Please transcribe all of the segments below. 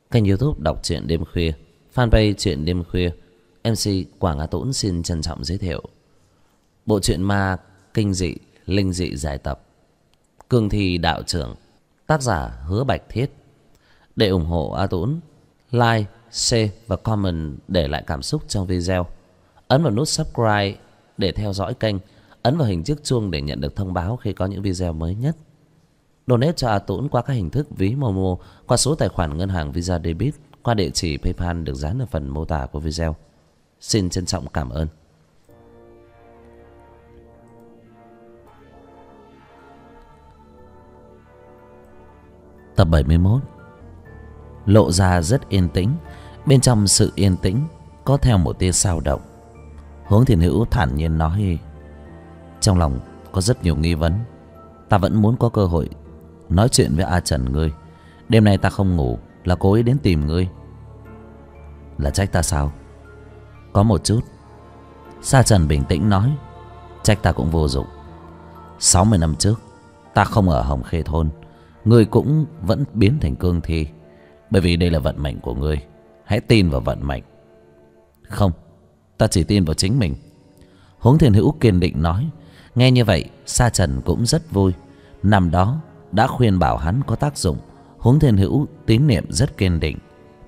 Kênh YouTube đọc truyện đêm khuya, fanpage truyện đêm khuya. MC Quảng Á Tũng xin trân trọng giới thiệu bộ truyện ma kinh dị linh dị giải tập Cương Thi Đạo Trưởng, tác giả Hứa Bạch Thiết. Để ủng hộ A Tũng, like, share và comment để lại cảm xúc trong video. Ấn vào nút subscribe để theo dõi kênh. Ấn vào hình chiếc chuông để nhận được thông báo khi có những video mới nhất. Donate cho A Tũng qua các hình thức ví Momo, qua số tài khoản ngân hàng Visa Debit, qua địa chỉ PayPal được dán ở phần mô tả của video. Xin trân trọng cảm ơn. Tập 71. Lộ ra rất yên tĩnh. Bên trong sự yên tĩnh có theo một tia xao động. Hướng Thiên Hữu thản nhiên nói: trong lòng có rất nhiều nghi vấn. Ta vẫn muốn có cơ hội nói chuyện với A Trần ngươi. Đêm nay ta không ngủ là cố ý đến tìm ngươi. Là trách ta sao? Có một chút. Sa Trần bình tĩnh nói: trách ta cũng vô dụng. 60 năm trước ta không ở Hồng Khê Thôn, ngươi cũng vẫn biến thành cương thi. Bởi vì đây là vận mệnh của ngươi. Hãy tin vào vận mệnh. Không, ta chỉ tin vào chính mình. Hướng Thiên Hữu kiên định nói. Nghe như vậy Sa Trần cũng rất vui. Năm đó đã khuyên bảo hắn có tác dụng. Hướng Thiên Hữu tín niệm rất kiên định.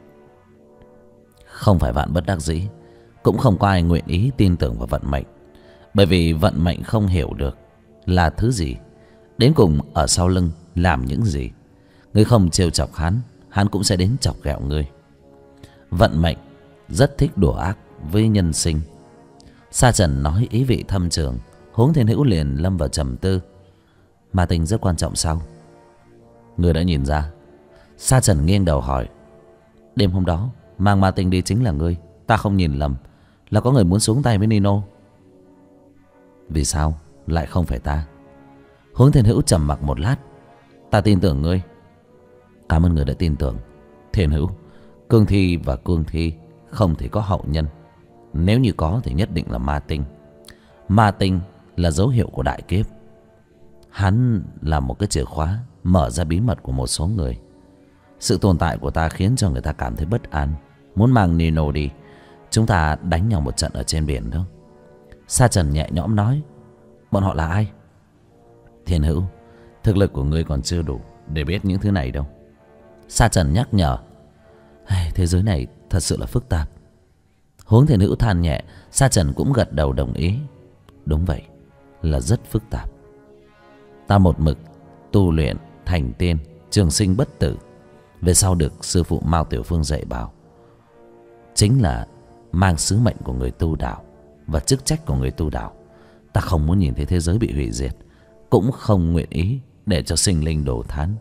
Không phải vạn bất đắc dĩ, cũng không có ai nguyện ý tin tưởng vào vận mệnh. Bởi vì vận mệnh không hiểu được là thứ gì, đến cùng ở sau lưng làm những gì. Ngươi không trêu chọc hắn, hắn cũng sẽ đến chọc ghẹo ngươi. Vận mệnh rất thích đùa ác với nhân sinh. Sa Trần nói ý vị thâm trường. Hướng Thiên Hữu liền lâm vào trầm tư. Ma tinh rất quan trọng sao? Ngươi đã nhìn ra? Sa Trần nghiêng đầu hỏi. Đêm hôm đó mang ma tinh đi chính là ngươi. Ta không nhìn lầm là có người muốn xuống tay với Nino. Vì sao lại không phải ta? Hướng Thiên Hữu trầm mặc một lát. Ta tin tưởng ngươi. Cảm ơn người đã tin tưởng. Thiên Hữu, cương thi và cương thi không thể có hậu nhân. Nếu như có thì nhất định là ma tinh. Ma tinh là dấu hiệu của đại kiếp. Hắn là một cái chìa khóa mở ra bí mật của một số người. Sự tồn tại của ta khiến cho người ta cảm thấy bất an, muốn mang Nino đi. Chúng ta đánh nhau một trận ở trên biển đó. Sa Trần nhẹ nhõm nói. Bọn họ là ai? Thiên Hữu, thực lực của ngươi còn chưa đủ để biết những thứ này đâu. Sa Trần nhắc nhở. Thế giới này thật sự là phức tạp. Hướng Thiên Hữu than nhẹ. Sa Trần cũng gật đầu đồng ý. Đúng vậy, là rất phức tạp. Ta một mực tu luyện thành tiên, trường sinh bất tử. Về sau được sư phụ Mao Tiểu Phương dạy bảo, chính là mang sứ mệnh của người tu đạo và chức trách của người tu đạo. Ta không muốn nhìn thấy thế giới bị hủy diệt, cũng không nguyện ý để cho sinh linh đổ thán.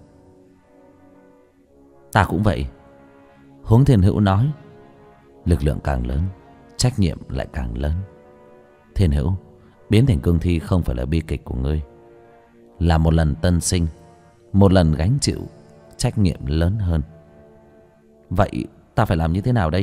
Ta cũng vậy. Hướng Thiên Hữu nói. Lực lượng càng lớn, trách nhiệm lại càng lớn. Thiên Hữu, biến thành cương thi không phải là bi kịch của ngươi, là một lần tân sinh, một lần gánh chịu trách nhiệm lớn hơn. Vậy ta phải làm như thế nào đây?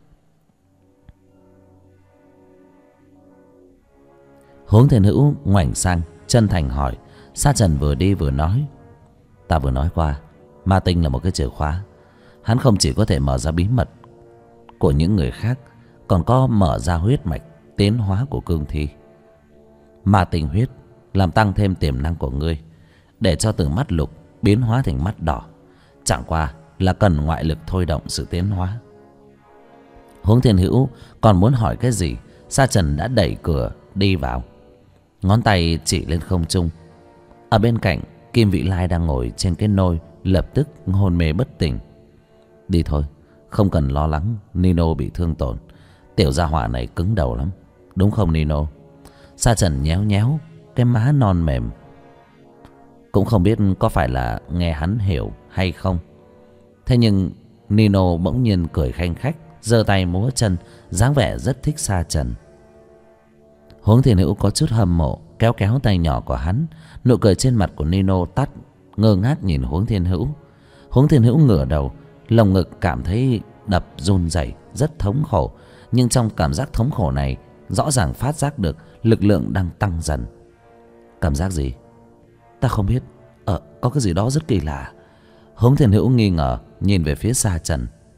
Hướng Thiên Hữu ngoảnh sang chân thành hỏi. Sa Trần vừa đi vừa nói. Ta vừa nói qua, ma tinh là một cái chìa khóa. Hắn không chỉ có thể mở ra bí mật của những người khác, còn có mở ra huyết mạch tiến hóa của cương thi. Ma tinh huyết làm tăng thêm tiềm năng của ngươi, để cho từ mắt lục biến hóa thành mắt đỏ. Chẳng qua là cần ngoại lực thôi động sự tiến hóa. Hướng Thiên Hữu còn muốn hỏi cái gì, Sa Trần đã đẩy cửa đi vào, ngón tay chỉ lên không trung. Ở bên cạnh, Kim Vị Lai đang ngồi trên cái nôi lập tức hôn mê bất tỉnh. Đi thôi, không cần lo lắng Nino bị thương tổn. Tiểu gia hỏa này cứng đầu lắm, đúng không Nino? Sa Trần nhéo nhéo cái má non mềm. Cũng không biết có phải là nghe hắn hiểu hay không. Thế nhưng Nino bỗng nhiên cười khanh khách, giơ tay múa chân, dáng vẻ rất thích Sa Trần. Hướng Thiên Hữu có chút hâm mộ, kéo kéo tay nhỏ của hắn. Nụ cười trên mặt của Nino tắt, ngơ ngác nhìn Hướng Thiên Hữu. Hướng Thiên Hữu ngửa đầu, lồng ngực cảm thấy đập run rẩy, rất thống khổ. Nhưng trong cảm giác thống khổ này rõ ràng phát giác được lực lượng đang tăng dần. Cảm giác gì? Ta không biết. Có cái gì đó rất kỳ lạ. Hướng Thiên Hữu nghi ngờ nhìn về phía Sa Trần.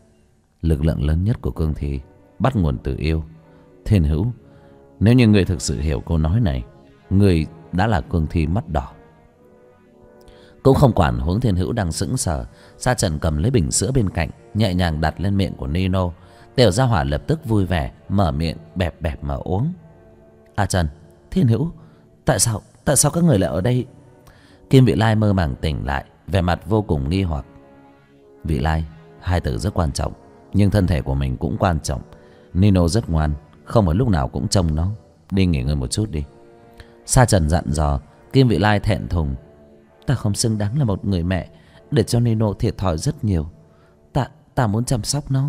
Lực lượng lớn nhất của cương thi bắt nguồn từ yêu. Thiên Hữu, nếu như ngươi thực sự hiểu câu nói này, ngươi đã là cương thi mắt đỏ. Cũng không quản huống Thiên Hữu đang sững sờ, Sa Trần cầm lấy bình sữa bên cạnh, nhẹ nhàng đặt lên miệng của Nino. Tiểu Gia Hỏa lập tức vui vẻ mở miệng bẹp bẹp mà uống. A Trần, Thiên Hữu, tại sao các người lại ở đây? Kim Vị Lai mơ màng tỉnh lại, vẻ mặt vô cùng nghi hoặc. Vị Lai, hai từ rất quan trọng, nhưng thân thể của mình cũng quan trọng. Nino rất ngoan, không phải lúc nào cũng trông nó. Đi nghỉ ngơi một chút đi. Sa Trần dặn dò. Kim Vị Lai thẹn thùng. Ta không xứng đáng là một người mẹ, để cho Nino thiệt thòi rất nhiều. Ta muốn chăm sóc nó.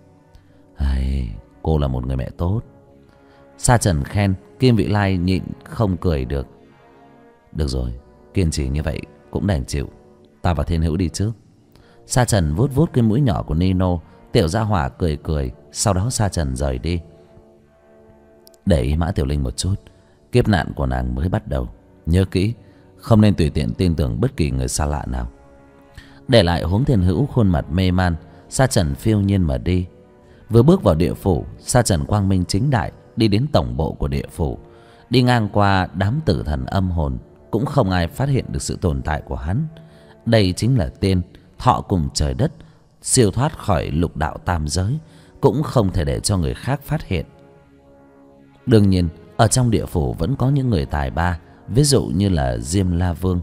Cô là một người mẹ tốt. Sa Trần khen. Kim Vị Lai nhịn không cười được. Được rồi, kiên trì như vậy cũng đành chịu. Ta và Thiên Hữu đi trước. Sa Trần vuốt vuốt cái mũi nhỏ của Nino. Tiểu Gia Hỏa cười cười. Sau đó Sa Trần rời đi. Để ý Mã Tiểu Linh một chút. Kiếp nạn của nàng mới bắt đầu. Nhớ kỹ, không nên tùy tiện tin tưởng bất kỳ người xa lạ nào. Để lại Huống Thiên Hữu khuôn mặt mê man, Sa Trần phiêu nhiên mà đi. Vừa bước vào địa phủ, Sa Trần quang minh chính đại đi đến tổng bộ của địa phủ. Đi ngang qua đám tử thần âm hồn, cũng không ai phát hiện được sự tồn tại của hắn. Đây chính là tên thọ cùng trời đất, siêu thoát khỏi lục đạo tam giới, cũng không thể để cho người khác phát hiện. Đương nhiên, ở trong địa phủ vẫn có những người tài ba, ví dụ như là Diêm La Vương.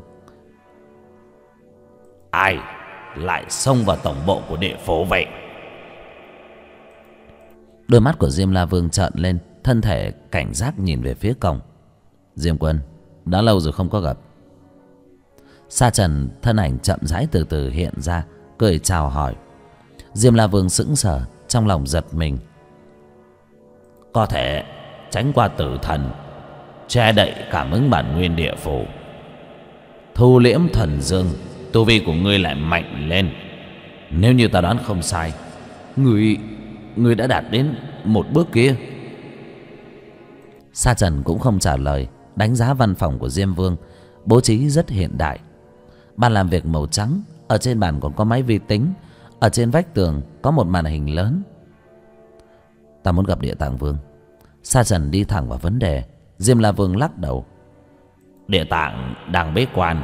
Ai lại xông vào tổng bộ của địa phủ vậy? Đôi mắt của Diêm La Vương trợn lên, thân thể cảnh giác nhìn về phía cổng. Diêm Quân, đã lâu rồi không có gặp. Sa Trần thân ảnh chậm rãi từ từ hiện ra, cười chào hỏi. Diêm La Vương sững sờ, trong lòng giật mình. Có thể tránh qua tử thần, che đậy cảm ứng bản nguyên địa phủ, thu liễm thần dương, tu vi của ngươi lại mạnh lên. Nếu như ta đoán không sai, ngươi đã đạt đến một bước kia. Sa Trần cũng không trả lời, đánh giá văn phòng của Diêm Vương, bố trí rất hiện đại. Bàn làm việc màu trắng, ở trên bàn còn có máy vi tính, ở trên vách tường có một màn hình lớn. Ta muốn gặp Địa Tạng Vương. Sa Trần đi thẳng vào vấn đề. Diêm La Vương lắc đầu. Địa Tạng đang bế quan.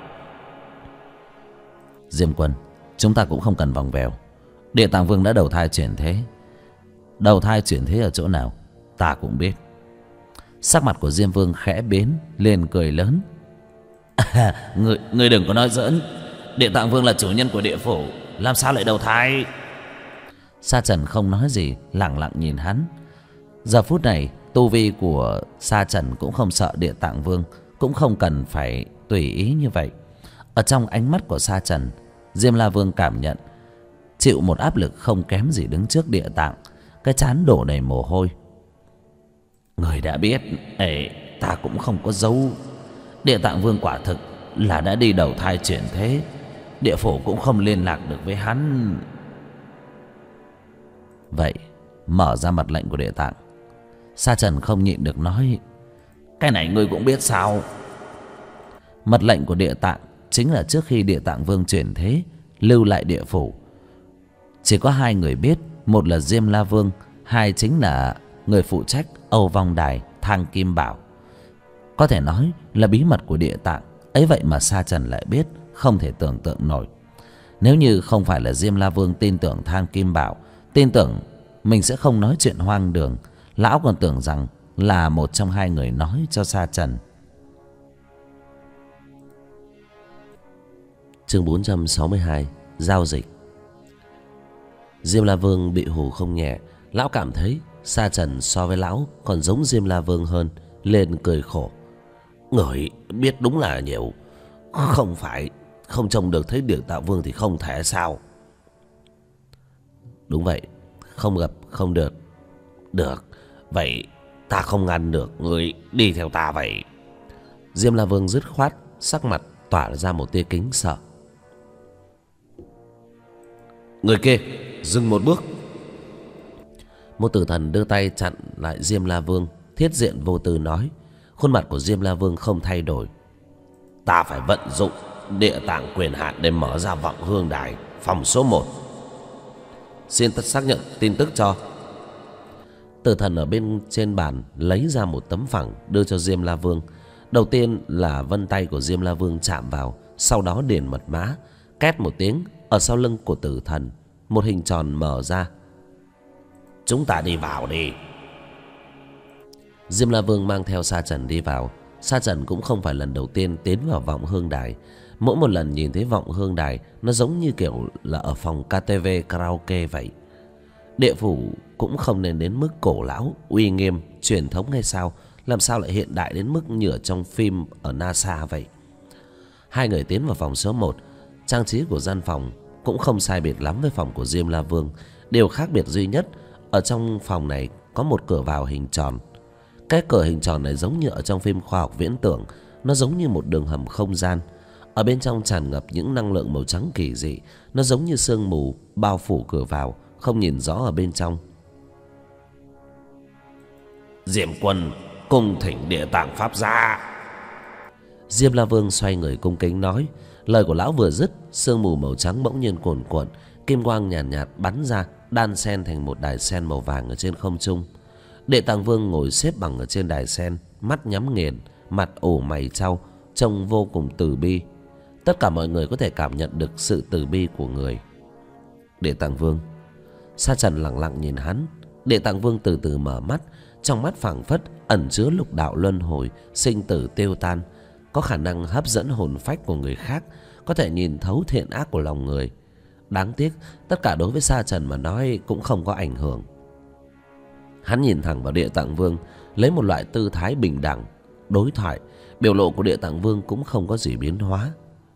Diêm Quân, chúng ta cũng không cần vòng vèo. Địa Tạng Vương đã đầu thai chuyển thế. Đầu thai chuyển thế ở chỗ nào ta cũng biết. Sắc mặt của Diêm Vương khẽ biến, liền cười lớn. Ngươi đừng có nói giỡn. Địa Tạng Vương là chủ nhân của địa phủ, làm sao lại đầu thai? Sa Trần không nói gì, lặng lặng nhìn hắn. Giờ phút này tu vi của Sa Trần cũng không sợ Địa Tạng Vương, cũng không cần phải tùy ý như vậy. Ở trong ánh mắt của Sa Trần, Diêm La Vương cảm nhận chịu một áp lực không kém gì đứng trước Địa Tạng. Cái trán đổ đầy mồ hôi. Người đã biết, ta cũng không có giấu. Địa Tạng Vương quả thực là đã đi đầu thai chuyển thế. Địa phủ cũng không liên lạc được với hắn. Vậy mở ra mật lệnh của Địa Tạng. Sa Trần không nhịn được nói. Cái này ngươi cũng biết sao? Mật lệnh của Địa Tạng chính là trước khi Địa Tạng Vương chuyển thế, lưu lại địa phủ. Chỉ có hai người biết, một là Diêm La Vương, hai chính là người phụ trách Âu Vong Đài, Thang Kim Bảo. Có thể nói là bí mật của Địa Tạng. Ấy vậy mà Sa Trần lại biết, không thể tưởng tượng nổi. Nếu như không phải là Diêm La Vương tin tưởng Thang Kim Bảo, tin tưởng mình sẽ không nói chuyện hoang đường, lão còn tưởng rằng là một trong hai người nói cho Sa Trần. Chương 462. Giao dịch. Diêm La Vương bị hù không nhẹ. Lão cảm thấy Sa Trần so với lão còn giống Diêm La Vương hơn, lên cười khổ. Người biết đúng là nhiều. Không phải không trông được thấy Địa Tạng Vương thì không thể sao? Đúng vậy, không gặp không được. Được, vậy ta không ngăn được, người đi theo ta vậy. Diêm La Vương dứt khoát, sắc mặt tỏa ra một tia kính sợ. Người kia, dừng một bước. Một tử thần đưa tay chặn lại Diêm La Vương, thiết diện vô tư nói. Khuôn mặt của Diêm La Vương không thay đổi. Ta phải vận dụng Địa Tạng quyền hạn để mở ra Vọng Hương Đài, phòng số 1. Xin tất xác nhận tin tức cho. Tử thần ở bên trên bàn lấy ra một tấm phẳng đưa cho Diêm La Vương. Đầu tiên là vân tay của Diêm La Vương chạm vào, sau đó điền mật mã. Két một tiếng, ở sau lưng của tử thần một hình tròn mở ra. Chúng ta đi vào đi. Diêm La Vương mang theo Sa Trần đi vào. Sa Trần cũng không phải lần đầu tiên tiến vào vọng hương đài. Mỗi một lần nhìn thấy vọng hương đài, nó giống như kiểu là ở phòng KTV karaoke vậy. Địa phủ cũng không nên đến mức cổ lão, uy nghiêm, truyền thống hay sao? Làm sao lại hiện đại đến mức như ở trong phim ở NASA vậy? Hai người tiến vào phòng số 1. Trang trí của gian phòng cũng không sai biệt lắm với phòng của Diêm La Vương. Điều khác biệt duy nhất, ở trong phòng này có một cửa vào hình tròn. Cái cửa hình tròn này giống như ở trong phim khoa học viễn tưởng. Nó giống như một đường hầm không gian. Ở bên trong tràn ngập những năng lượng màu trắng kỳ dị. Nó giống như sương mù bao phủ cửa vào, không nhìn rõ ở bên trong. Diêm quân cung thỉnh Địa Tạng Pháp gia. Diêm La Vương xoay người cung kính nói. Lời của lão vừa dứt, sương mù màu trắng bỗng nhiên cuồn cuộn, kim quang nhàn nhạt bắn ra, đan xen thành một đài sen màu vàng ở trên không trung. Địa Tạng Vương ngồi xếp bằng ở trên đài sen, mắt nhắm nghiền, mặt ủ mày chau, trông vô cùng từ bi. Tất cả mọi người có thể cảm nhận được sự từ bi của người. Địa Tạng Vương. Sa Trần lặng lặng nhìn hắn. Địa Tạng Vương từ từ mở mắt, trong mắt phảng phất ẩn chứa lục đạo luân hồi, sinh tử tiêu tan, có khả năng hấp dẫn hồn phách của người khác, có thể nhìn thấu thiện ác của lòng người. Đáng tiếc, tất cả đối với Sa Trần mà nói cũng không có ảnh hưởng. Hắn nhìn thẳng vào Địa Tạng Vương, lấy một loại tư thái bình đẳng đối thoại. Biểu lộ của Địa Tạng Vương cũng không có gì biến hóa.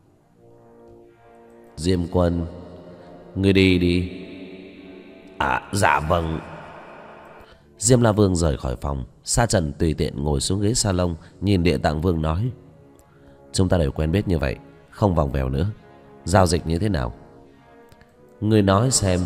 Diêm quân, ngươi đi đi. Dạ vâng. Diêm La Vương rời khỏi phòng. Sa Trần tùy tiện ngồi xuống ghế salon, nhìn Địa Tạng Vương nói: chúng ta đều quen biết như vậy, không vòng vèo nữa. Giao dịch như thế nào? Ngươi nói xem.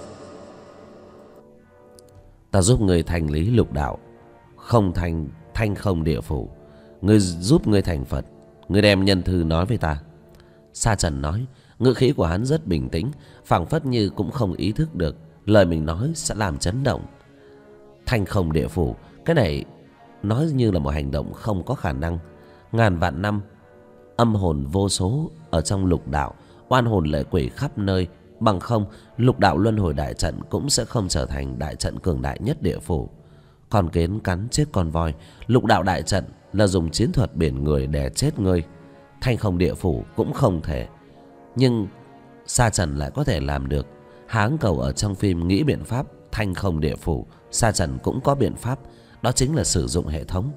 Ta giúp ngươi thành lý lục đạo, không thanh không địa phủ. Ngươi giúp ngươi thành Phật. Ngươi đem nhân thư nói với ta. Sa Trần nói. Ngữ khí của hắn rất bình tĩnh, phảng phất như cũng không ý thức được lời mình nói sẽ làm chấn động. Thanh không địa phủ, cái này nói như là một hành động không có khả năng. Ngàn vạn năm âm hồn vô số ở trong lục đạo, oan hồn lệ quỷ khắp nơi. Bằng không, lục đạo luân hồi đại trận cũng sẽ không trở thành đại trận cường đại nhất địa phủ. Con kiến cắn chết con voi, lục đạo đại trận là dùng chiến thuật biển người đè chết ngươi. Thanh không địa phủ cũng không thể. Nhưng Sa Trần lại có thể làm được. Háng cầu ở trong phim nghĩ biện pháp thanh không địa phủ, Sa Trần cũng có biện pháp, đó chính là sử dụng hệ thống.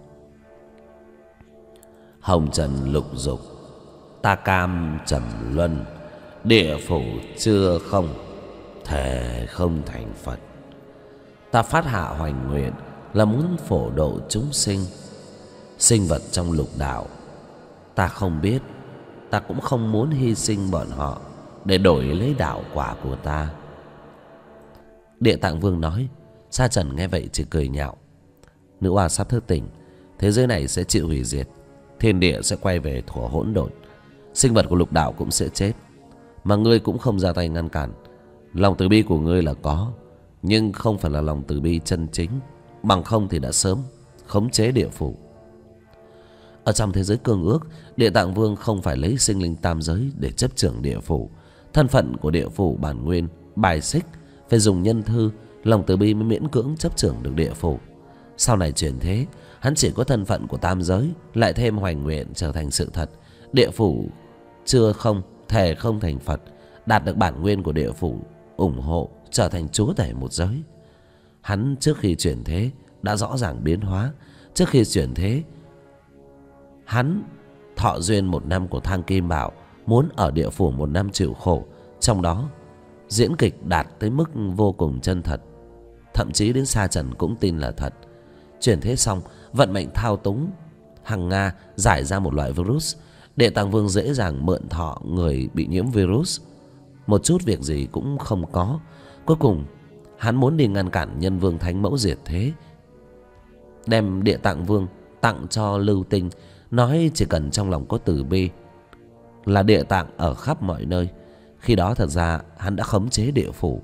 Hồng trần lục dục, ta cam trầm luân, địa phủ chưa không, thể không thành Phật. Ta phát hạ hoành nguyện là muốn phổ độ chúng sinh. Sinh vật trong lục đạo, ta không biết, ta cũng không muốn hy sinh bọn họ để đổi lấy đạo quả của ta. Địa Tạng Vương nói. Sa Trần nghe vậy chỉ cười nhạo. Nữ oa sắp thức tỉnh, thế giới này sẽ chịu hủy diệt, thiên địa sẽ quay về thuở hỗn độn, sinh vật của lục đạo cũng sẽ chết, mà ngươi cũng không ra tay ngăn cản. Lòng từ bi của ngươi là có, nhưng không phải là lòng từ bi chân chính. Bằng không thì đã sớm khống chế địa phủ. Ở trong thế giới cương ước, Địa Tạng Vương không phải lấy sinh linh tam giới để chấp trưởng địa phủ. Thân phận của địa phủ bản nguyên bài xích, phải dùng nhân thư, lòng từ bi mới miễn cưỡng chấp trưởng được địa phủ. Sau này chuyển thế, hắn chỉ có thân phận của tam giới, lại thêm hoành nguyện trở thành sự thật. Địa phủ chưa không, thể không thành Phật, đạt được bản nguyên của địa phủ, ủng hộ trở thành chúa tể một giới. Hắn trước khi chuyển thế đã rõ ràng biến hóa. Trước khi chuyển thế, hắn thọ duyên 1 năm của Thang Kim Bảo, muốn ở địa phủ 1 năm chịu khổ. Trong đó diễn kịch đạt tới mức vô cùng chân thật, thậm chí đến Sa Trần cũng tin là thật. Chuyển thế xong, vận mệnh thao túng hằng Nga giải ra một loại virus. Địa Tạng Vương dễ dàng mượn thọ người bị nhiễm virus, một chút việc gì cũng không có. Cuối cùng hắn muốn đi ngăn cản Nhân Vương Thánh Mẫu diệt thế, đem Địa Tạng Vương tặng cho Lưu Tinh, nói chỉ cần trong lòng có từ bi là Địa Tạng ở khắp mọi nơi. Khi đó thật ra hắn đã khống chế địa phủ,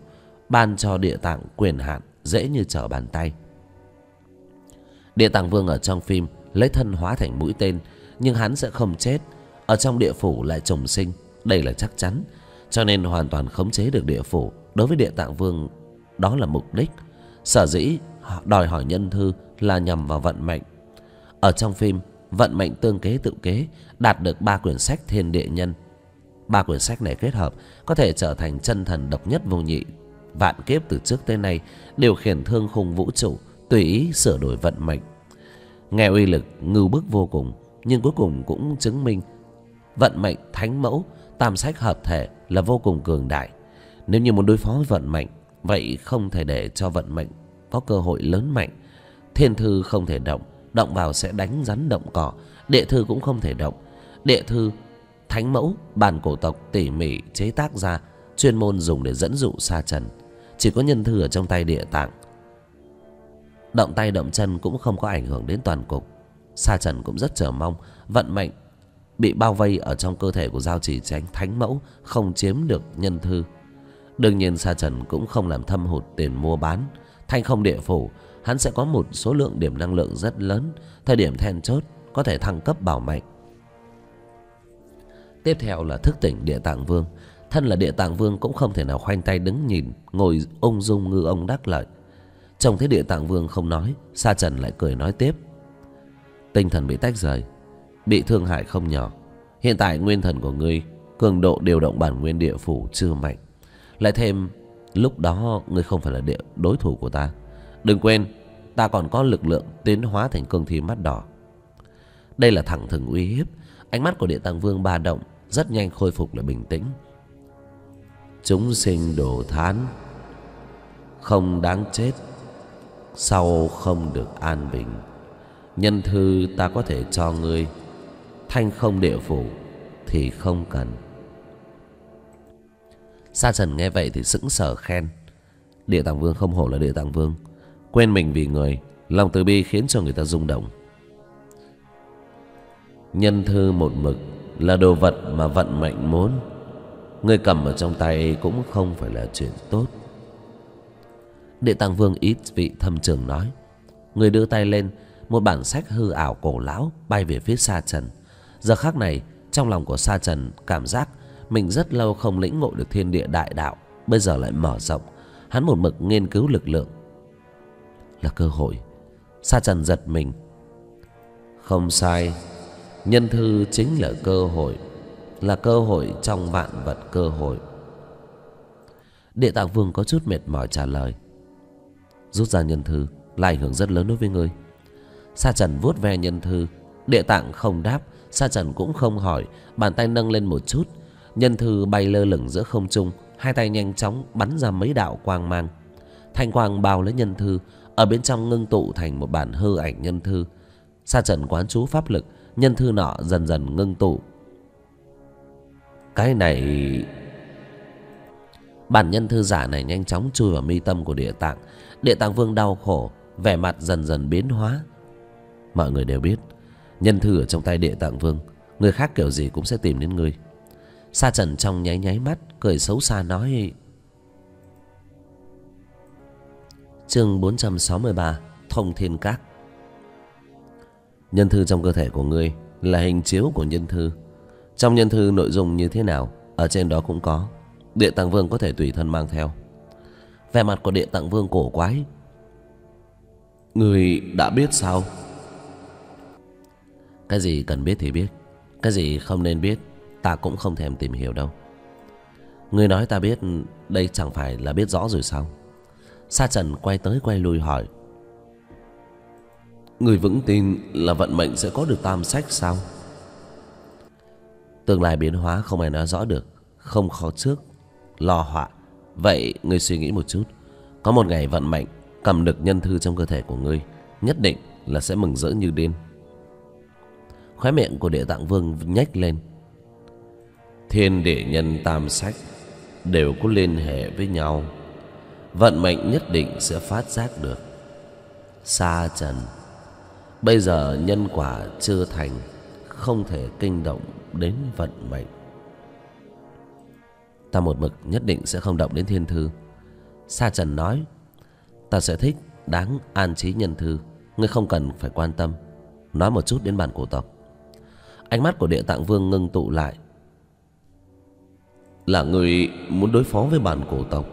ban cho Địa Tạng quyền hạn dễ như trở bàn tay. Địa Tạng Vương ở trong phim lấy thân hóa thành mũi tên, nhưng hắn sẽ không chết. Ở trong địa phủ lại trùng sinh, đây là chắc chắn. Cho nên hoàn toàn khống chế được địa phủ đối với Địa Tạng Vương, đó là mục đích. Sở dĩ đòi hỏi nhân thư là nhằm vào vận mệnh. Ở trong phim, vận mệnh tương kế tự kế, đạt được 3 quyển sách thiên địa nhân. 3 quyển sách này kết hợp có thể trở thành chân thần độc nhất vô nhị. Vạn kiếp từ trước tới nay điều khiển thương khung vũ trụ, tùy ý sửa đổi vận mệnh. Nghe uy lực ngưu bức vô cùng, nhưng cuối cùng cũng chứng minh vận mệnh, thánh mẫu, tam sách hợp thể là vô cùng cường đại. Nếu như muốn đối phó với vận mệnh, vậy không thể để cho vận mệnh có cơ hội lớn mạnh. Thiên thư không thể động, động vào sẽ đánh rắn động cỏ. Địa thư cũng không thể động. Địa thư, thánh mẫu, bản cổ tộc tỉ mỉ chế tác ra, chuyên môn dùng để dẫn dụ sa trần. Chỉ có nhân thư ở trong tay Địa Tạng, động tay động chân cũng không có ảnh hưởng đến toàn cục. Sa trần cũng rất chờ mong vận mệnh bị bao vây ở trong cơ thể của Giao Chỉ Chánh thánh mẫu, không chiếm được nhân thư. Đương nhiên sa trần cũng không làm thâm hụt tiền mua bán. Thanh không địa phủ, hắn sẽ có một số lượng điểm năng lượng rất lớn, thời điểm then chốt có thể thăng cấp bảo mệnh. Tiếp theo là thức tỉnh Địa Tạng Vương. Thân là Địa Tạng Vương cũng không thể nào khoanh tay đứng nhìn, ngồi ung dung ngư ông đắc lợi. Trông thấy Địa Tạng Vương không nói, sa trần lại cười nói tiếp. Tinh thần bị tách rời, bị thương hại không nhỏ. Hiện tại nguyên thần của ngươi, cường độ điều động bản nguyên địa phủ chưa mạnh. Lại thêm lúc đó ngươi không phải là đối thủ của ta. Đừng quên, ta còn có lực lượng tiến hóa thành cương thi mắt đỏ. Đây là thẳng thừng uy hiếp. Ánh mắt của Địa Tạng Vương ba động, rất nhanh khôi phục lại bình tĩnh. Chúng sinh đổ thán, không đáng chết, sau không được an bình. Nhân thư ta có thể cho ngươi, thanh không địa phủ thì không cần. Sa trần nghe vậy thì sững sờ khen. Địa Tạng Vương không hổ là Địa Tạng Vương, quên mình vì người, lòng từ bi khiến cho người ta rung động. Nhân thư một mực là đồ vật mà vận mệnh muốn, ngươi cầm ở trong tay cũng không phải là chuyện tốt. Địa Tạng Vương ít vị thâm trường nói. Người đưa tay lên, một bản sách hư ảo cổ lão bay về phía sa trần. Giờ khắc này trong lòng của sa trần cảm giác mình rất lâu không lĩnh ngộ được thiên địa đại đạo, bây giờ lại mở rộng. Hắn một mực nghiên cứu lực lượng, là cơ hội. Sa trần giật mình. Không sai, nhân thư chính là cơ hội, là cơ hội trong vạn vật cơ hội. Địa Tạng Vương có chút mệt mỏi trả lời. Rút ra nhân thư là ảnh hưởng rất lớn đối với ngươi. Sa trần vuốt ve nhân thư. Địa Tạng không đáp, sa trần cũng không hỏi, bàn tay nâng lên một chút, nhân thư bay lơ lửng giữa không trung. Hai tay nhanh chóng bắn ra mấy đạo quang mang. Thanh quang bao lấy nhân thư, ở bên trong ngưng tụ thành một bản hư ảnh nhân thư. Sa trần quán chú pháp lực, nhân thư nọ dần dần ngưng tụ. Cái này, bản nhân thư giả này nhanh chóng chui vào mi tâm của Địa Tạng. Địa Tạng Vương đau khổ, vẻ mặt dần dần biến hóa. Mọi người đều biết, nhân thư ở trong tay Địa Tạng Vương, người khác kiểu gì cũng sẽ tìm đến ngươi. Sa trần trong nháy nháy mắt, cười xấu xa nói. Chương 463, Thông Thiên Các. Nhân thư trong cơ thể của ngươi là hình chiếu của nhân thư. Trong nhân thư nội dung như thế nào, ở trên đó cũng có. Địa Tạng Vương có thể tùy thân mang theo. Vẻ mặt của Địa Tạng Vương cổ quái. Ngươi đã biết sao? Cái gì cần biết thì biết, cái gì không nên biết ta cũng không thèm tìm hiểu đâu. Ngươi nói ta biết, đây chẳng phải là biết rõ rồi sao? Sa trần quay tới quay lui hỏi. Ngươi vững tin là vận mệnh sẽ có được tam sách sao? Tương lai biến hóa không ai nói rõ được, không khó trước lo họa. Vậy ngươi suy nghĩ một chút, có một ngày vận mệnh cầm được nhân thư trong cơ thể của ngươi, nhất định là sẽ mừng rỡ như điên. Khóe miệng của Địa Tạng Vương nhếch lên. Thiên địa nhân tam sách đều có liên hệ với nhau, vận mệnh nhất định sẽ phát giác được. Sa trần, bây giờ nhân quả chưa thành, không thể kinh động đến vận mệnh. Ta một mực nhất định sẽ không động đến thiên thư. Sa Trần nói: ta sẽ thích đáng an trí nhân thư, ngươi không cần phải quan tâm. Nói một chút đến bản cổ tộc. Ánh mắt của Địa Tạng Vương ngưng tụ lại. Là ngươi muốn đối phó với bản cổ tộc?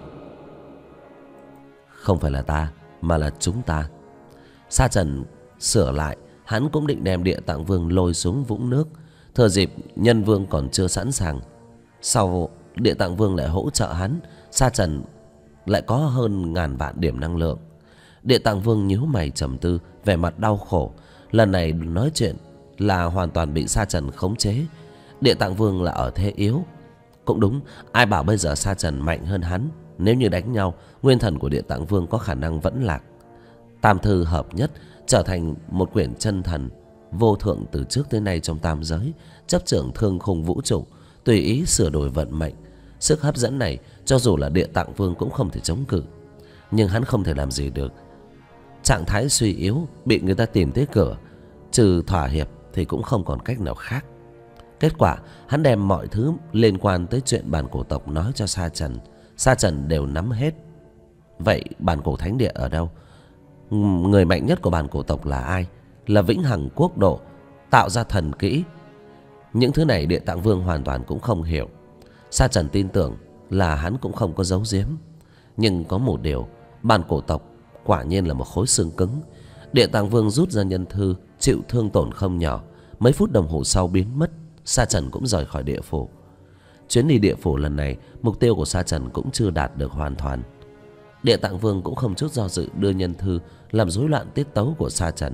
Không phải là ta, mà là chúng ta. Sa Trần sửa lại, hắn cũng định đem Địa Tạng Vương lôi xuống vũng nước, thừa dịp Nhân Vương còn chưa sẵn sàng. Sau Địa Tạng Vương lại hỗ trợ hắn, Sa Trần lại có hơn ngàn vạn điểm năng lượng. Địa Tạng Vương nhíu mày trầm tư, vẻ mặt đau khổ. Lần này nói chuyện là hoàn toàn bị Sa Trần khống chế. Địa Tạng Vương là ở thế yếu. Cũng đúng, ai bảo bây giờ Sa Trần mạnh hơn hắn. Nếu như đánh nhau, nguyên thần của Địa Tạng Vương có khả năng vẫn lạc. Tam thư hợp nhất, trở thành một quyển chân thần vô thượng từ trước tới nay trong tam giới, chấp trưởng thương khung vũ trụ, tùy ý sửa đổi vận mệnh. Sức hấp dẫn này cho dù là Địa Tạng Vương cũng không thể chống cự. Nhưng hắn không thể làm gì được. Trạng thái suy yếu, bị người ta tìm tới cửa, trừ thỏa hiệp thì cũng không còn cách nào khác. Kết quả hắn đem mọi thứ liên quan tới chuyện bản cổ tộc nói cho Sa Trần. Sa Trần đều nắm hết. Vậy bản cổ thánh địa ở đâu? Người mạnh nhất của bản cổ tộc là ai? Là vĩnh hằng quốc độ, tạo ra thần kỹ. Những thứ này Địa Tạng Vương hoàn toàn cũng không hiểu. Sa Trần tin tưởng là hắn cũng không có giấu giếm. Nhưng có một điều, bản cổ tộc quả nhiên là một khối xương cứng. Địa Tạng Vương rút ra nhân thư, chịu thương tổn không nhỏ. Mấy phút đồng hồ sau biến mất. Sa Trần cũng rời khỏi địa phủ. Chuyến đi địa phủ lần này, mục tiêu của Sa Trần cũng chưa đạt được hoàn toàn. Địa Tạng Vương cũng không chút do dự đưa nhân thư, làm rối loạn tiết tấu của Sa Trần.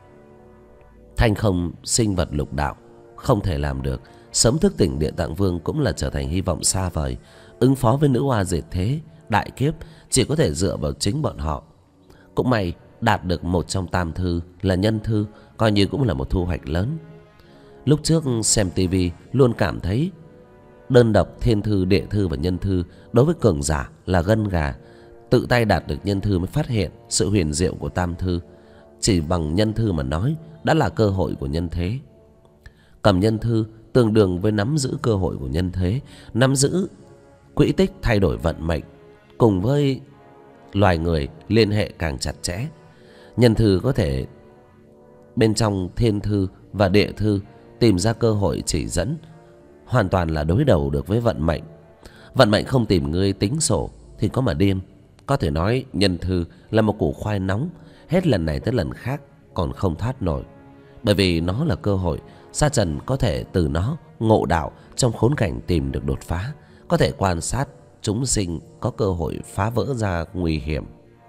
Thanh không sinh vật lục đạo, không thể làm được. Sớm thức tỉnh Địa Tạng Vương cũng là trở thành hy vọng xa vời. Ứng phó với nữ oa diệt thế, đại kiếp chỉ có thể dựa vào chính bọn họ. Cũng may đạt được một trong tam thư là nhân thư, coi như cũng là một thu hoạch lớn. Lúc trước xem tivi luôn cảm thấy đơn độc thiên thư, địa thư và nhân thư đối với cường giả là gân gà. Tự tay đạt được nhân thư mới phát hiện sự huyền diệu của tam thư. Chỉ bằng nhân thư mà nói đã là cơ hội của nhân thế. Cầm nhân thư tương đương với nắm giữ cơ hội của nhân thế, nắm giữ quỹ tích thay đổi vận mệnh, cùng với loài người liên hệ càng chặt chẽ. Nhân thư có thể bên trong thiên thư và địa thư tìm ra cơ hội chỉ dẫn, hoàn toàn là đối đầu được với vận mệnh. Vận mệnh không tìm ngươi tính sổ thì có mà điên. Có thể nói nhân thư là một củ khoai nóng, hết lần này tới lần khác còn không thoát nổi. Bởi vì nó là cơ hội, Sa Trần có thể từ nó ngộ đạo, trong khốn cảnh tìm được đột phá, có thể quan sát chúng sinh, có cơ hội phá vỡ ra nguy hiểm.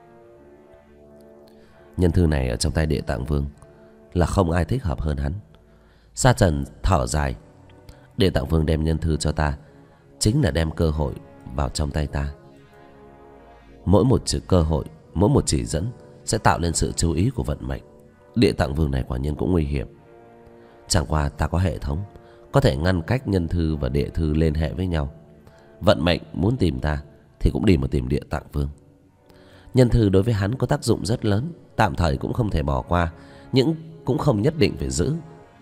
Nhân thư này ở trong tay Địa Tạng Vương là không ai thích hợp hơn hắn. Sa Trần thở dài. Địa Tạng Vương đem nhân thư cho ta, chính là đem cơ hội vào trong tay ta. Mỗi một cơ hội, mỗi một chỉ dẫn sẽ tạo lên sự chú ý của vận mệnh. Địa Tạng Vương này quả nhiên cũng nguy hiểm. Chẳng qua ta có hệ thống, có thể ngăn cách nhân thư và địa thư liên hệ với nhau. Vận mệnh muốn tìm ta thì cũng đi mà tìm Địa Tạng Vương. Nhân thư đối với hắn có tác dụng rất lớn, tạm thời cũng không thể bỏ qua, nhưng cũng không nhất định phải giữ.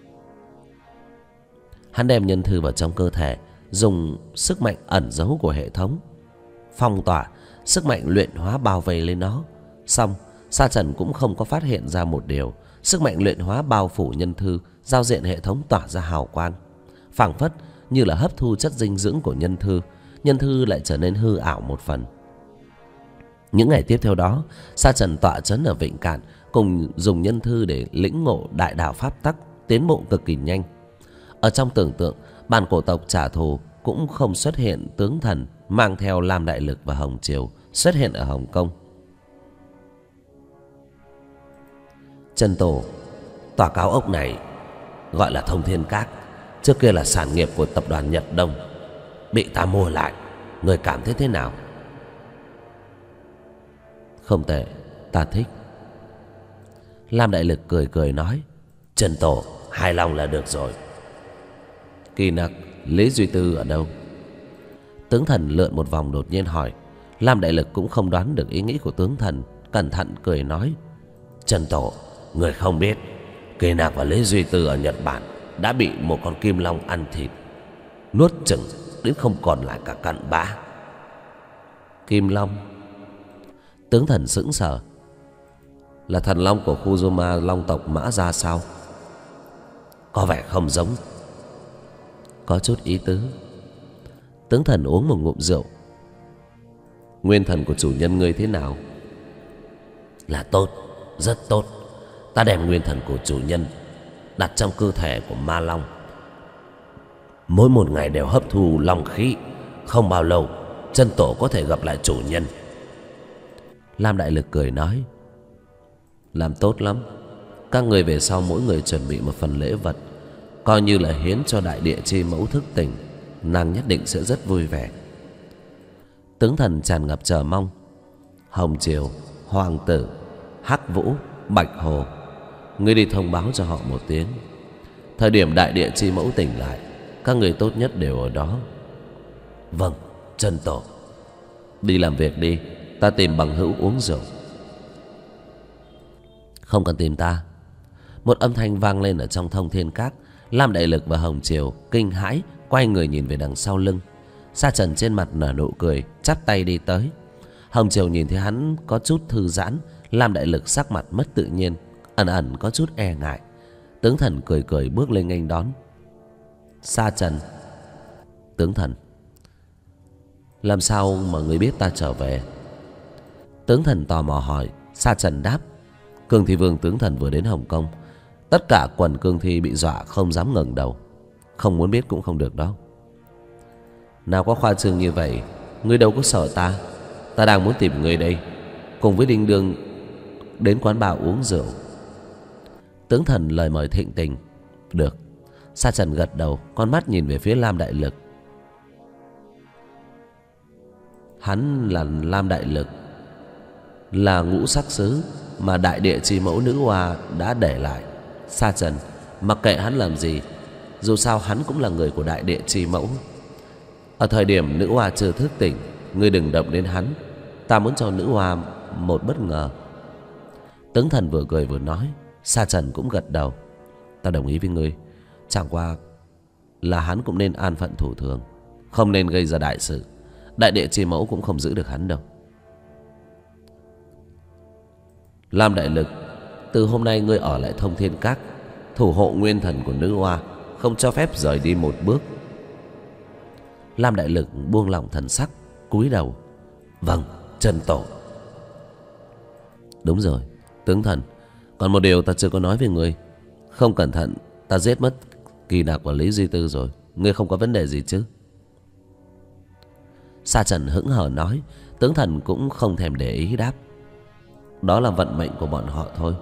Hắn đem nhân thư vào trong cơ thể, dùng sức mạnh ẩn giấu của hệ thống phong tỏa, sức mạnh luyện hóa bao vây lên nó. Xong, Sa Trần cũng không có phát hiện ra một điều, sức mạnh luyện hóa bao phủ nhân thư, giao diện hệ thống tỏa ra hào quang, phảng phất như là hấp thu chất dinh dưỡng của nhân thư. Nhân thư lại trở nên hư ảo một phần. Những ngày tiếp theo đó, Sa Trần tọa trấn ở Vịnh Cạn, cùng dùng nhân thư để lĩnh ngộ đại đạo pháp tắc, tiến bộ cực kỳ nhanh. Ở trong tưởng tượng, bản cổ tộc trả thù cũng không xuất hiện tướng thần mang theo Lam Đại Lực và Hồng Triều xuất hiện ở Hồng Kông. Chân tổ, tòa cao ốc này gọi là Thông Thiên Các, trước kia là sản nghiệp của tập đoàn Nhật Đông, bị ta mua lại. Người cảm thấy thế nào? Không tệ, ta thích. Lam Đại Lực cười cười nói. Chân tổ hài lòng là được rồi. Kỳ nặc, Lý Duy Tư ở đâu? Tướng thần lượn một vòng đột nhiên hỏi. Lam Đại Lực cũng không đoán được ý nghĩ của tướng thần, cẩn thận cười nói. Chân tổ, người không biết, Kỳ nặc và Lý Duy Tư ở Nhật Bản đã bị một con kim long ăn thịt, nuốt chửng đến không còn lại cả cặn bã. Kim long? Tướng thần sững sờ. Là thần long của khu Roma long tộc Mã Gia sao? Có vẻ không giống. Có chút ý tứ. Tướng thần uống một ngụm rượu. Nguyên thần của chủ nhân ngươi thế nào? Là tốt, rất tốt. Ta đem nguyên thần của chủ nhân đặt trong cơ thể của ma long, mỗi một ngày đều hấp thu long khí. Không bao lâu chân tổ có thể gặp lại chủ nhân. Lam Đại Lực cười nói. Làm tốt lắm. Các người về sau mỗi người chuẩn bị một phần lễ vật, coi như là hiến cho đại địa chi mẫu thức tỉnh. Nàng nhất định sẽ rất vui vẻ. Tướng thần tràn ngập chờ mong. Hồng Triều, Hoàng Tử, Hắc Vũ, Bạch Hồ, ngươi đi thông báo cho họ một tiếng. Thời điểm đại địa chi mẫu tỉnh lại, các người tốt nhất đều ở đó. Vâng, chân tổ. Đi làm việc đi. Ta tìm bằng hữu uống rượu. Không cần tìm ta. Một âm thanh vang lên ở trong thông thiên các. Lam Đại Lực và Hồng Triều kinh hãi quay người nhìn về đằng sau lưng. Sa Trần trên mặt nở nụ cười, chắp tay đi tới. Hồng Triều nhìn thấy hắn có chút thư giãn. Lam Đại Lực sắc mặt mất tự nhiên, ẩn ẩn có chút e ngại. Tướng thần cười cười bước lên nghênh đón. Sa Trần. Tướng thần. Làm sao mà ngươi biết ta trở về? Tướng thần tò mò hỏi. Sa Trần đáp. Cương Thi Vương tướng thần vừa đến Hồng Kông. Tất cả quần cương thi bị dọa không dám ngẩng đầu. Không muốn biết cũng không được đâu. Nào có khoa trương như vậy. Ngươi đâu có sợ ta. Ta đang muốn tìm ngươi đây, cùng với Đinh Đương đến quán bar uống rượu. Tướng thần lời mời thịnh tình. Được. Sa Trần gật đầu, con mắt nhìn về phía Lam Đại Lực. Hắn là Lam Đại Lực, là ngũ sắc sứ mà đại địa chi mẫu nữ hoa đã để lại. Sa Trần, mặc kệ hắn làm gì, dù sao hắn cũng là người của đại địa chi mẫu. Ở thời điểm nữ hoa chưa thức tỉnh, ngươi đừng động đến hắn. Ta muốn cho nữ hoa một bất ngờ. Tướng thần vừa cười vừa nói. Sa Trần cũng gật đầu. Ta đồng ý với ngươi. Chẳng qua là hắn cũng nên an phận thủ thường, không nên gây ra đại sự. Đại địa chi mẫu cũng không giữ được hắn đâu. Lam Đại Lực, từ hôm nay ngươi ở lại Thông Thiên Các, thủ hộ nguyên thần của nữ hoa, không cho phép rời đi một bước. Lam Đại Lực buông lỏng thần sắc, cúi đầu. Vâng, chân tổ. Đúng rồi, tướng thần, còn một điều ta chưa có nói với ngươi. Không cẩn thận ta giết mất Kỳ Đạc và Lý Duy Tư rồi. Ngươi không có vấn đề gì chứ? Sa Trần hững hờ nói. Tướng thần cũng không thèm để ý đáp. Đó là vận mệnh của bọn họ thôi.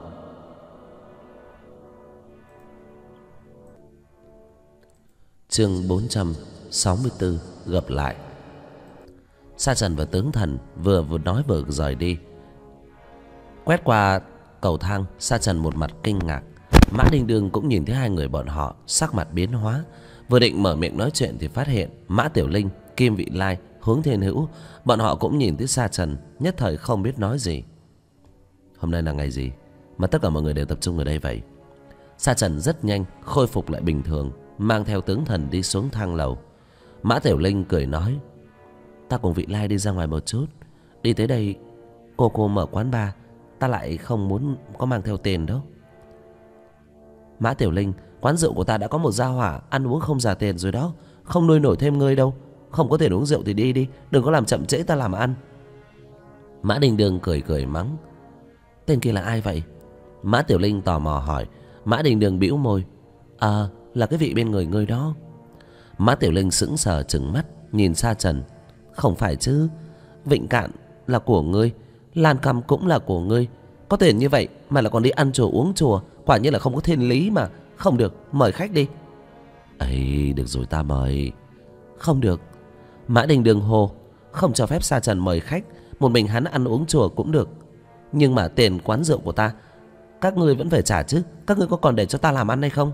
Chương 464 gặp lại. Sa Trần và tướng thần vừa nói vừa rời đi. Quét qua cầu thang, Sa Trần một mặt kinh ngạc. Mã Đinh Đương cũng nhìn thấy hai người bọn họ, sắc mặt biến hóa. Vừa định mở miệng nói chuyện thì phát hiện Mã Tiểu Linh, Kim Vị Lai, Hướng Thiên Hữu, bọn họ cũng nhìn thấy Sa Trần, nhất thời không biết nói gì. Hôm nay là ngày gì mà tất cả mọi người đều tập trung ở đây vậy? Sa Trần rất nhanh khôi phục lại bình thường, mang theo tướng thần đi xuống thang lầu. Mã Tiểu Linh cười nói. Ta cùng Vị Lai đi ra ngoài một chút. Đi tới đây cô mở quán bar, ta lại không muốn có mang theo tiền đâu. Mã Tiểu Linh, quán rượu của ta đã có một gia hỏa, ăn uống không trả tiền rồi đó, không nuôi nổi thêm ngươi đâu. Không có tiền uống rượu thì đi đi, đừng có làm chậm trễ ta làm ăn. Mã Đình Đường cười cười mắng. Tên kia là ai vậy? Mã Tiểu Linh tò mò hỏi. Mã Đình Đường bĩu môi. Là cái vị bên người ngươi đó. Mã Tiểu Linh sững sờ trừng mắt nhìn Sa Trần. Không phải chứ, Vịnh Cạn là của ngươi, Lan Cầm cũng là của ngươi. Có tiền như vậy mà là còn đi ăn chùa uống chùa, quả nhiên là không có thiên lý mà. Không được, mời khách đi. Ấy, được rồi ta mời. Không được. Mã Đình Đường hồ. Không cho phép Sa Trần mời khách, một mình hắn ăn uống chùa cũng được. Nhưng mà tiền quán rượu của ta các ngươi vẫn phải trả chứ. Các ngươi có còn để cho ta làm ăn hay không?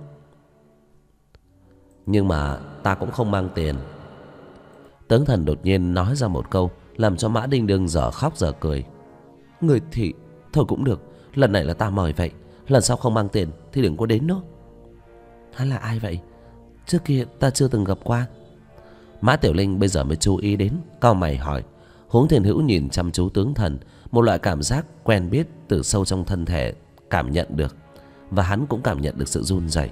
Nhưng mà ta cũng không mang tiền. Tướng thần đột nhiên nói ra một câu làm cho Mã Đình Đường dở khóc dở cười. Người thì thôi cũng được, lần này là ta mời vậy, lần sau không mang tiền thì đừng có đến nữa. Hắn là ai vậy? Trước kia ta chưa từng gặp qua. Mã Tiểu Linh bây giờ mới chú ý đến, cau mày hỏi. Huống Thiên Hữu nhìn chăm chú tướng thần, Một loại cảm giác quen biết từ sâu trong thân thể cảm nhận được, và hắn cũng cảm nhận được sự run rẩy.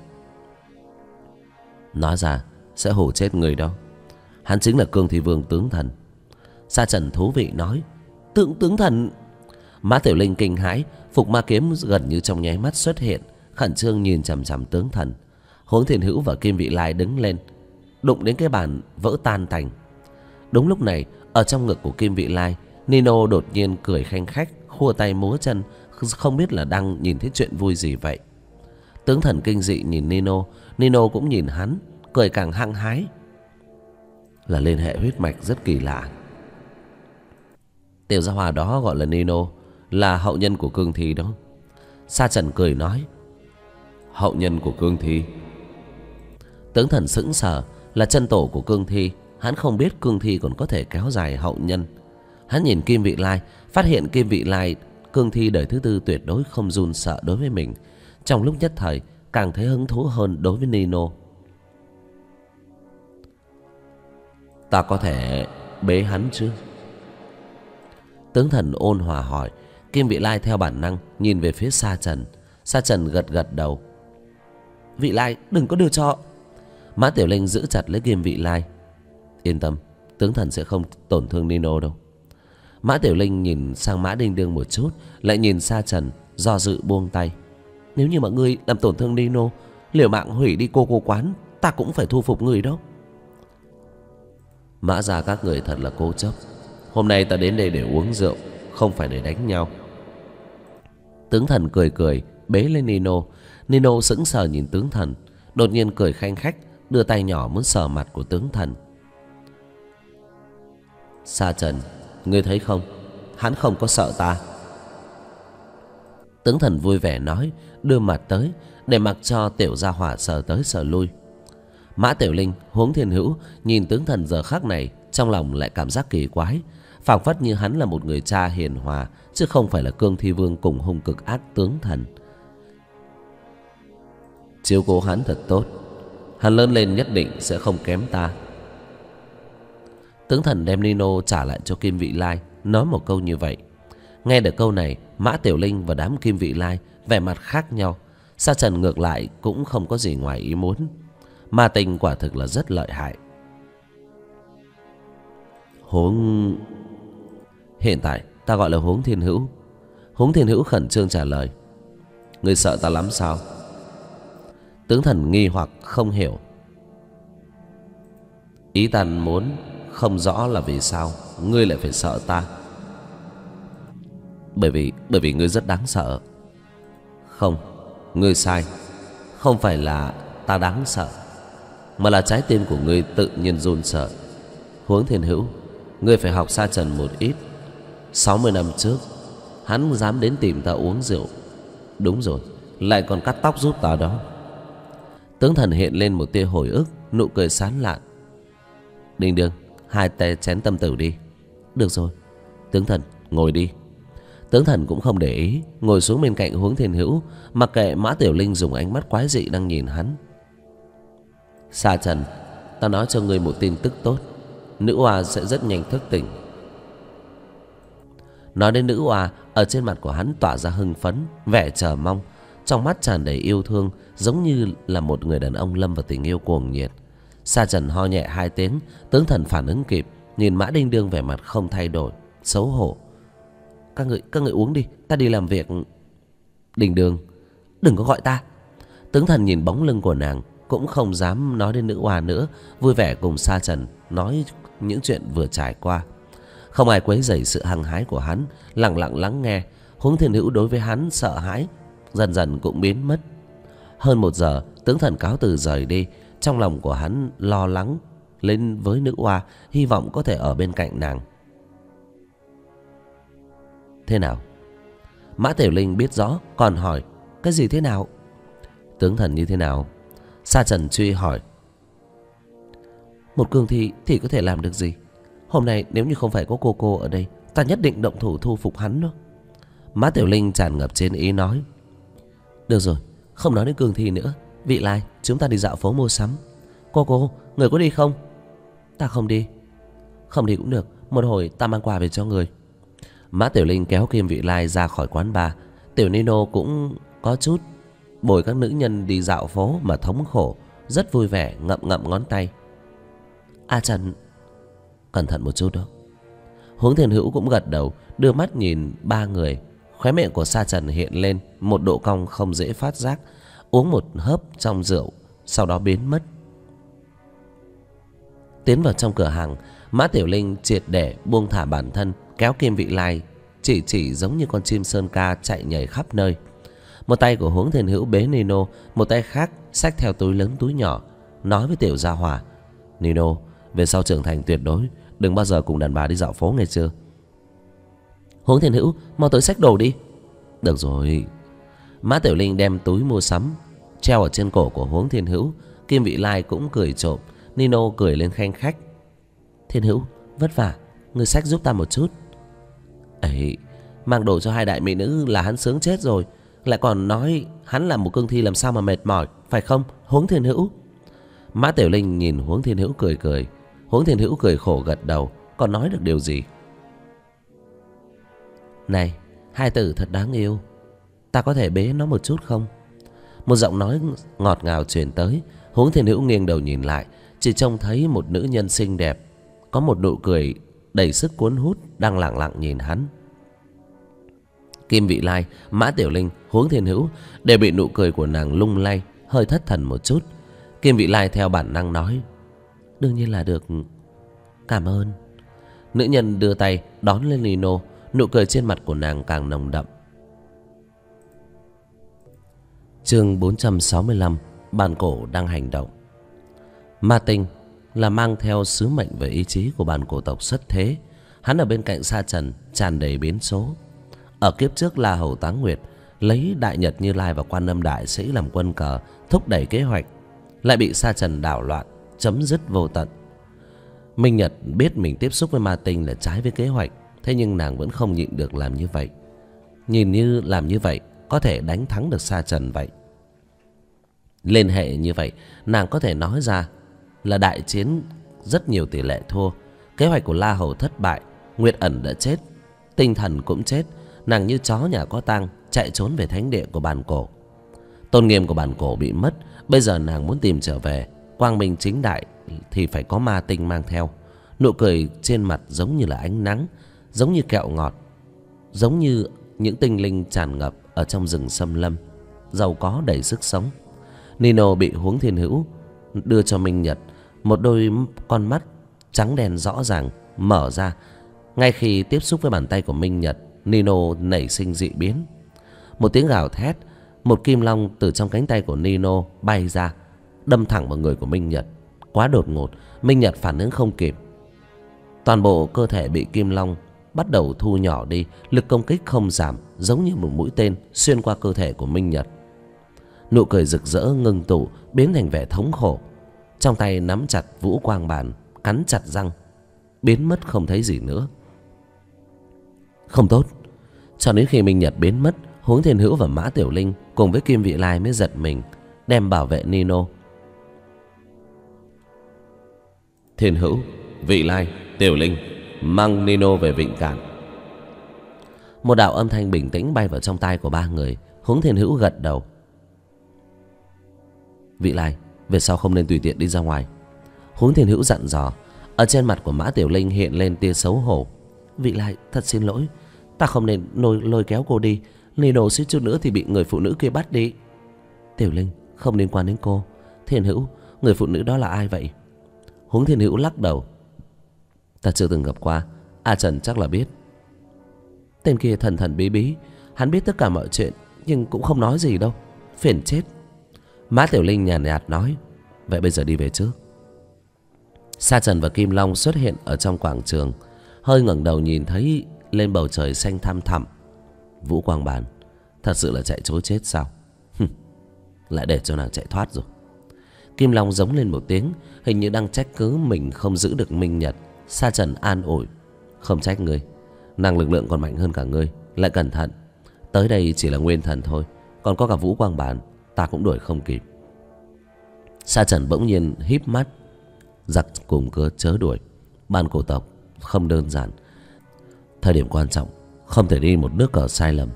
Nói ra sẽ hù chết người đó. Hắn chính là Cương Thi Vương tướng thần. Sa Trần thú vị nói. Tướng thần? Mã Tiểu Linh kinh hãi, phục ma kiếm gần như trong nháy mắt xuất hiện, khẩn trương nhìn chằm chằm tướng thần. Huống Thiên Hữu và Kim Vị Lai đứng lên, đụng đến cái bàn vỡ tan tành. Đúng lúc này, ở trong ngực của Kim Vị Lai, Nino đột nhiên cười khanh khách, khua tay múa chân, không biết là đang nhìn thấy chuyện vui gì vậy. Tướng thần kinh dị nhìn Nino, Nino cũng nhìn hắn, cười càng hăng hái. Là liên hệ huyết mạch rất kỳ lạ. Tiểu gia hỏa đó gọi là Nino, là hậu nhân của Cương Thi đó. Sa Trần cười nói. Hậu nhân của Cương Thi? Tướng thần sững sờ, là chân tổ của Cương Thi. Hắn không biết Cương Thi còn có thể kéo dài hậu nhân. Hắn nhìn Kim Vị Lai, phát hiện Kim Vị Lai, Cương Thi đời thứ tư tuyệt đối không run sợ đối với mình. Trong lúc nhất thời càng thấy hứng thú hơn đối với Nino. Ta có thể bế hắn chứ? Tướng thần ôn hòa hỏi. Kim Vị Lai theo bản năng nhìn về phía Sa Trần. Sa Trần gật gật đầu. Vị Lai đừng có đưa cho. Mã Tiểu Linh giữ chặt lấy Kim Vị Lai. Yên tâm, tướng thần sẽ không tổn thương Nino đâu. Mã Tiểu Linh nhìn sang Mã Đinh Đương một chút, lại nhìn Sa Trần, do dự buông tay. Nếu như mọi người làm tổn thương Nino, liều mạng hủy đi cô quán, ta cũng phải thu phục người đó. Mã gia các người thật là cố chấp. Hôm nay ta đến đây để uống rượu, không phải để đánh nhau. Tướng thần cười cười, bế lên Nino. Nino sững sờ nhìn tướng thần, đột nhiên cười khanh khách, đưa tay nhỏ muốn sờ mặt của tướng thần. Sa Trần, ngươi thấy không, hắn không có sợ ta. Tướng thần vui vẻ nói, đưa mặt tới để mặc cho tiểu gia hỏa sờ tới sờ lui. Mã Tiểu Linh, Huống Thiên Hữu nhìn tướng thần giờ khắc này, trong lòng lại cảm giác kỳ quái, phảng phất như hắn là một người cha hiền hòa, chứ không phải là Cương Thi Vương cùng hung cực ác tướng thần. Chiếu cố hắn thật tốt, hắn lớn lên nhất định sẽ không kém ta. Tướng thần đem Nino trả lại cho Kim Vị Lai, nói một câu như vậy. Nghe được câu này, Mã Tiểu Linh và đám Kim Vị Lai vẻ mặt khác nhau. Sa Trần ngược lại cũng không có gì ngoài ý muốn. Ma tình quả thực là rất lợi hại. Hiện tại ta gọi là Huống Thiên Hữu. Huống Thiên Hữu khẩn trương trả lời. Ngươi sợ ta lắm sao? Tướng thần nghi hoặc không hiểu. Ý ta muốn không rõ là vì sao ngươi lại phải sợ ta. Bởi vì ngươi rất đáng sợ. Không, ngươi sai. Không phải là ta đáng sợ, mà là trái tim của ngươi tự nhiên run sợ. Huống Thiên Hữu, ngươi phải học Sa Trần một ít. 60 năm trước hắn dám đến tìm ta uống rượu. Đúng rồi, lại còn cắt tóc giúp ta đó. Tướng thần hiện lên một tia hồi ức, nụ cười sán lạn. Đinh Đương, hai tay chén tâm tử đi. Được rồi, tướng thần ngồi đi. Tướng thần cũng không để ý, ngồi xuống bên cạnh Huống Thiên Hữu, mặc kệ Mã Tiểu Linh dùng ánh mắt quái dị đang nhìn hắn. Sa Trần, ta nói cho ngươi một tin tức tốt. Nữ oa sẽ rất nhanh thức tỉnh. Nói đến nữ oa, ở trên mặt của hắn tỏa ra hưng phấn, vẻ chờ mong, trong mắt tràn đầy yêu thương, giống như là một người đàn ông lâm vào tình yêu cuồng nhiệt. Sa Trần ho nhẹ 2 tiếng, tướng thần phản ứng kịp, nhìn Mã Đinh Đương vẻ mặt không thay đổi, xấu hổ. Các người uống đi, ta đi làm việc. Đinh Đương, đừng có gọi ta. Tướng thần nhìn bóng lưng của nàng, cũng không dám nói đến nữ oa nữa, vui vẻ cùng Sa Trần nói những chuyện vừa trải qua. Không ai quấy rầy sự hăng hái của hắn, lặng lặng lắng nghe. Huống Thiên Hữu đối với hắn sợ hãi dần dần cũng biến mất. Hơn 1 giờ, tướng thần cáo từ rời đi. Trong lòng của hắn lo lắng lên với nữ oa, hy vọng có thể ở bên cạnh nàng. Thế nào? Mã Tiểu Linh biết rõ, còn hỏi cái gì thế nào? Tướng thần như thế nào? Sa Trần truy hỏi. Một cương thi thì có thể làm được gì? Hôm nay nếu như không phải có cô ở đây, ta nhất định động thủ thu phục hắn đó. Mã Tiểu Linh tràn ngập trên ý nói. Được rồi, không nói đến cương thi nữa. Vị Lai, chúng ta đi dạo phố mua sắm. Cô, người có đi không? Ta không đi. Không đi cũng được, một hồi ta mang quà về cho người. Mã Tiểu Linh kéo Kim Vị Lai ra khỏi quán bar. Tiểu Nino cũng có chút bồi các nữ nhân đi dạo phố mà thống khổ, rất vui vẻ ngậm ngậm ngón tay. A Trần, cẩn thận một chút đó. Huống Thiên Hữu cũng gật đầu, đưa mắt nhìn ba người. Khóe miệng của Sa Trần hiện lên một độ cong không dễ phát giác. Uống một hớp trong rượu, sau đó biến mất. Tiến vào trong cửa hàng, Mã Tiểu Linh triệt để buông thả bản thân, kéo Kim Vị Lai chỉ giống như con chim sơn ca chạy nhảy khắp nơi. Một tay của Huống Thiên Hữu bế Nino, một tay khác xách theo túi lớn túi nhỏ, nói với tiểu gia hỏa: Nino, về sau trưởng thành tuyệt đối đừng bao giờ cùng đàn bà đi dạo phố, nghe chưa? Huống Thiên Hữu, mau tới xách đồ đi. Được rồi. Mã Tiểu Linh đem túi mua sắm treo ở trên cổ của Huống Thiên Hữu. Kim Vị Lai cũng cười trộm. Nino cười lên khanh khách: Thiên Hữu, vất vả, ngươi xách giúp ta một chút. Ấy, mang đồ cho hai đại mỹ nữ là hắn sướng chết rồi, lại còn nói hắn là một cương thi làm sao mà mệt mỏi, phải không Huống Thiên Hữu? Mã Tiểu Linh nhìn Huống Thiên Hữu cười cười. Huống Thiên Hữu cười khổ gật đầu, còn nói được điều gì? Này, hai tử thật đáng yêu, ta có thể bế nó một chút không? Một giọng nói ngọt ngào truyền tới. Huống Thiên Hữu nghiêng đầu nhìn lại, chỉ trông thấy một nữ nhân xinh đẹp, có một nụ cười đầy sức cuốn hút đang lẳng lặng nhìn hắn. Kim Vị Lai, Mã Tiểu Linh, Huống Thiên Hữu đều bị nụ cười của nàng lung lay, hơi thất thần một chút. Kim Vị Lai theo bản năng nói: Đương nhiên là được, cảm ơn. Nữ nhân đưa tay đón lên Nino, nụ cười trên mặt của nàng càng nồng đậm. Chương 465: Bàn cổ đang hành động. Ma Tinh là mang theo sứ mệnh và ý chí của bàn cổ tộc xuất thế. Hắn ở bên cạnh Sa Trần tràn đầy biến số. Ở kiếp trước La Hầu Táng Nguyệt lấy Đại Nhật Như Lai và Quan Âm Đại Sĩ làm quân cờ thúc đẩy kế hoạch, lại bị Sa Trần đảo loạn, chấm dứt vô tận. Minh Nhật biết mình tiếp xúc với Ma Tinh là trái với kế hoạch, thế nhưng nàng vẫn không nhịn được làm như vậy. Nhìn như làm như vậy có thể đánh thắng được Sa Trần vậy. Liên hệ như vậy, nàng có thể nói ra là đại chiến rất nhiều tỷ lệ thua. Kế hoạch của La Hầu thất bại, Nguyệt Ẩn đã chết, tinh thần cũng chết. Nàng như chó nhà có tang chạy trốn về thánh địa của bàn cổ. Tôn nghiêm của bàn cổ bị mất, bây giờ nàng muốn tìm trở về quang minh chính đại thì phải có Ma Tinh mang theo. Nụ cười trên mặt giống như là ánh nắng, giống như kẹo ngọt, giống như những tinh linh tràn ngập ở trong rừng xâm lâm, giàu có đầy sức sống. Nino bị Huống Thiên Hữu đưa cho Minh Nhật, một đôi con mắt trắng đen rõ ràng mở ra. Ngay khi tiếp xúc với bàn tay của Minh Nhật, Nino nảy sinh dị biến. Một tiếng gào thét, một kim long từ trong cánh tay của Nino bay ra, đâm thẳng vào người của Minh Nhật. Quá đột ngột, Minh Nhật phản ứng không kịp. Toàn bộ cơ thể bị kim long bắt đầu thu nhỏ đi, lực công kích không giảm, giống như một mũi tên xuyên qua cơ thể của Minh Nhật. Nụ cười rực rỡ ngưng tụ biến thành vẻ thống khổ. Trong tay nắm chặt vũ quang bàn, cắn chặt răng, biến mất không thấy gì nữa. Không tốt. Cho đến khi Minh Nhật biến mất, Huống Thiên Hữu và Mã Tiểu Linh cùng với Kim Vị Lai mới giật mình, đem bảo vệ Nino. Thiên Hữu, Vị Lai, Tiểu Linh, mang Nino về Vịnh Cạn. Một đạo âm thanh bình tĩnh bay vào trong tai của ba người. Huống Thiên Hữu gật đầu. Vị Lai, về sau không nên tùy tiện đi ra ngoài. Huống Thiên Hữu dặn dò. Ở trên mặt của Mã Tiểu Linh hiện lên tia xấu hổ. Vị Lai, thật xin lỗi, ta không nên lôi kéo cô đi. Nino suýt chút nữa thì bị người phụ nữ kia bắt đi. Tiểu Linh, không liên quan đến cô. Thiên Hữu, người phụ nữ đó là ai vậy? Huống Thiên Hữu lắc đầu. Ta chưa từng gặp qua, A Trần chắc là biết. Tên kia thần thần bí bí, hắn biết tất cả mọi chuyện nhưng cũng không nói gì đâu, phiền chết. Mã Tiểu Linh nhàn nhạt nói. Vậy bây giờ đi về trước. Sa Trần và Kim Long xuất hiện ở trong quảng trường, hơi ngẩng đầu nhìn thấy lên bầu trời xanh thăm thẳm. Vũ quang bàn thật sự là chạy trối chết sao? Lại để cho nàng chạy thoát rồi. Kim Long giống lên một tiếng, hình như đang trách cứ mình không giữ được Minh Nhật. Sa Trần an ủi. Không trách ngươi, nàng lực lượng còn mạnh hơn cả ngươi, lại cẩn thận. Tới đây chỉ là nguyên thần thôi, còn có cả vũ quang bàn, ta cũng đuổi không kịp. Sa Trần bỗng nhiên híp mắt. Giặc cùng cớ chớ đuổi, bàn cổ tộc không đơn giản. Thời điểm quan trọng không thể đi một nước cờ sai lầm.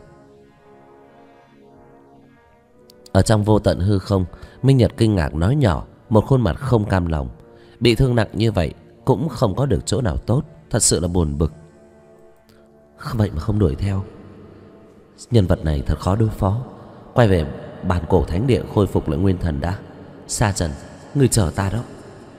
Ở trong vô tận hư không, Minh Nhật kinh ngạc nói nhỏ, một khuôn mặt không cam lòng. Bị thương nặng như vậy cũng không có được chỗ nào tốt, thật sự là buồn bực. Vậy mà không đuổi theo. Nhân vật này thật khó đối phó. Quay về bàn cổ thánh địa khôi phục lại nguyên thần đã. Sa Trần, người chờ ta đó.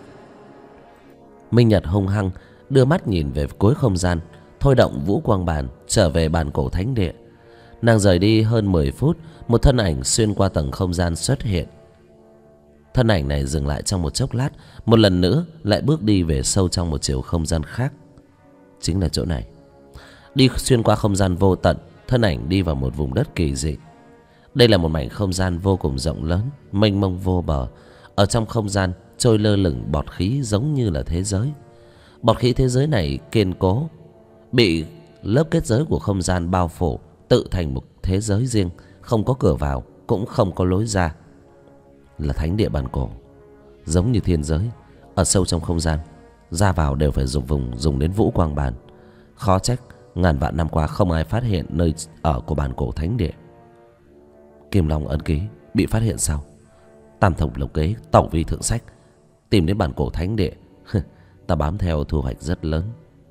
Minh Nhật hung hăng đưa mắt nhìn về cuối không gian, thôi động vũ quang bàn trở về bàn cổ thánh địa. Nàng rời đi hơn 10 phút, một thân ảnh xuyên qua tầng không gian xuất hiện. Thân ảnh này dừng lại trong một chốc lát, một lần nữa lại bước đi về sâu trong một chiều không gian khác. Chính là chỗ này. Đi xuyên qua không gian vô tận, thân ảnh đi vào một vùng đất kỳ dị. Đây là một mảnh không gian vô cùng rộng lớn, mênh mông vô bờ. Ở trong không gian trôi lơ lửng bọt khí giống như là thế giới. Bọt khí thế giới này kiên cố, bị lớp kết giới của không gian bao phủ, tự thành một thế giới riêng, không có cửa vào, cũng không có lối ra. Là thánh địa bàn cổ, giống như thiên giới. Ở sâu trong không gian, ra vào đều phải dùng đến vũ quang bàn. Khó trách ngàn vạn năm qua không ai phát hiện nơi ở của bàn cổ thánh địa. Kim Long ấn ký bị phát hiện sao? Tam thống lục kế, tổng vi thượng sách, tìm đến bàn cổ thánh địa. Ta bám theo thu hoạch rất lớn.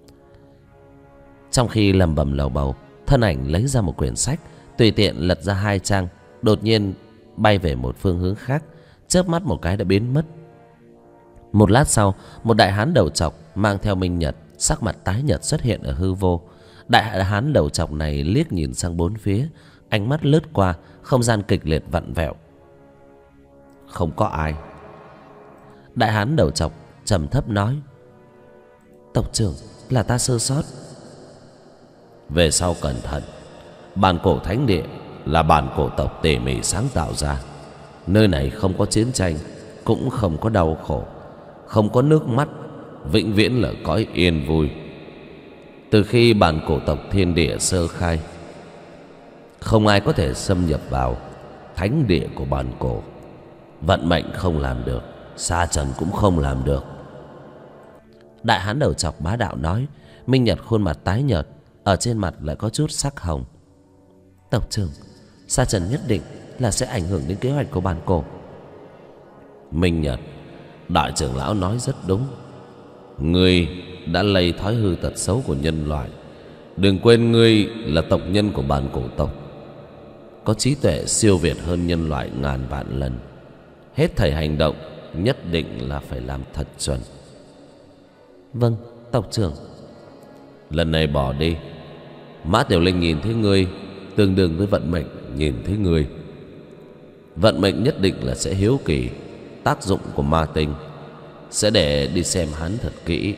Trong khi lầm bầm lầu bầu, thân ảnh lấy ra một quyển sách, tùy tiện lật ra 2 trang, đột nhiên bay về một phương hướng khác, chớp mắt một cái đã biến mất. Một lát sau, một đại hán đầu trọc mang theo Minh Nhật, sắc mặt tái nhợt xuất hiện ở hư vô. Đại hán đầu trọc này liếc nhìn sang bốn phía, ánh mắt lướt qua, không gian kịch liệt vặn vẹo. Không có ai. Đại hán đầu trọc trầm thấp nói: Tộc trưởng, là ta sơ sót. Về sau cẩn thận. Bàn cổ thánh địa là bàn cổ tộc tỉ mỉ sáng tạo ra. Nơi này không có chiến tranh, cũng không có đau khổ, không có nước mắt, vĩnh viễn là cõi yên vui. Từ khi bàn cổ tộc thiên địa sơ khai, không ai có thể xâm nhập vào thánh địa của bàn cổ. Vận mệnh không làm được, Sa Trần cũng không làm được. Đại hán đầu trọc bá đạo nói. Minh Nhật khuôn mặt tái nhợt, ở trên mặt lại có chút sắc hồng. Tộc trưởng, Sa Trần nhất định là sẽ ảnh hưởng đến kế hoạch của bàn cổ. Minh Nhật, đại trưởng lão nói rất đúng. Ngươi đã lây thói hư tật xấu của nhân loại. Đừng quên ngươi là tộc nhân của bàn cổ tộc, có trí tuệ siêu việt hơn nhân loại ngàn vạn lần. Hết thảy hành động nhất định là phải làm thật chuẩn. Vâng, tộc trưởng. Lần này bỏ đi. Mã Tiểu Linh nhìn thấy ngươi tương đương với vận mệnh nhìn thấy ngươi. Vận mệnh nhất định là sẽ hiếu kỳ tác dụng của ma tinh, sẽ để đi xem hắn thật kỹ.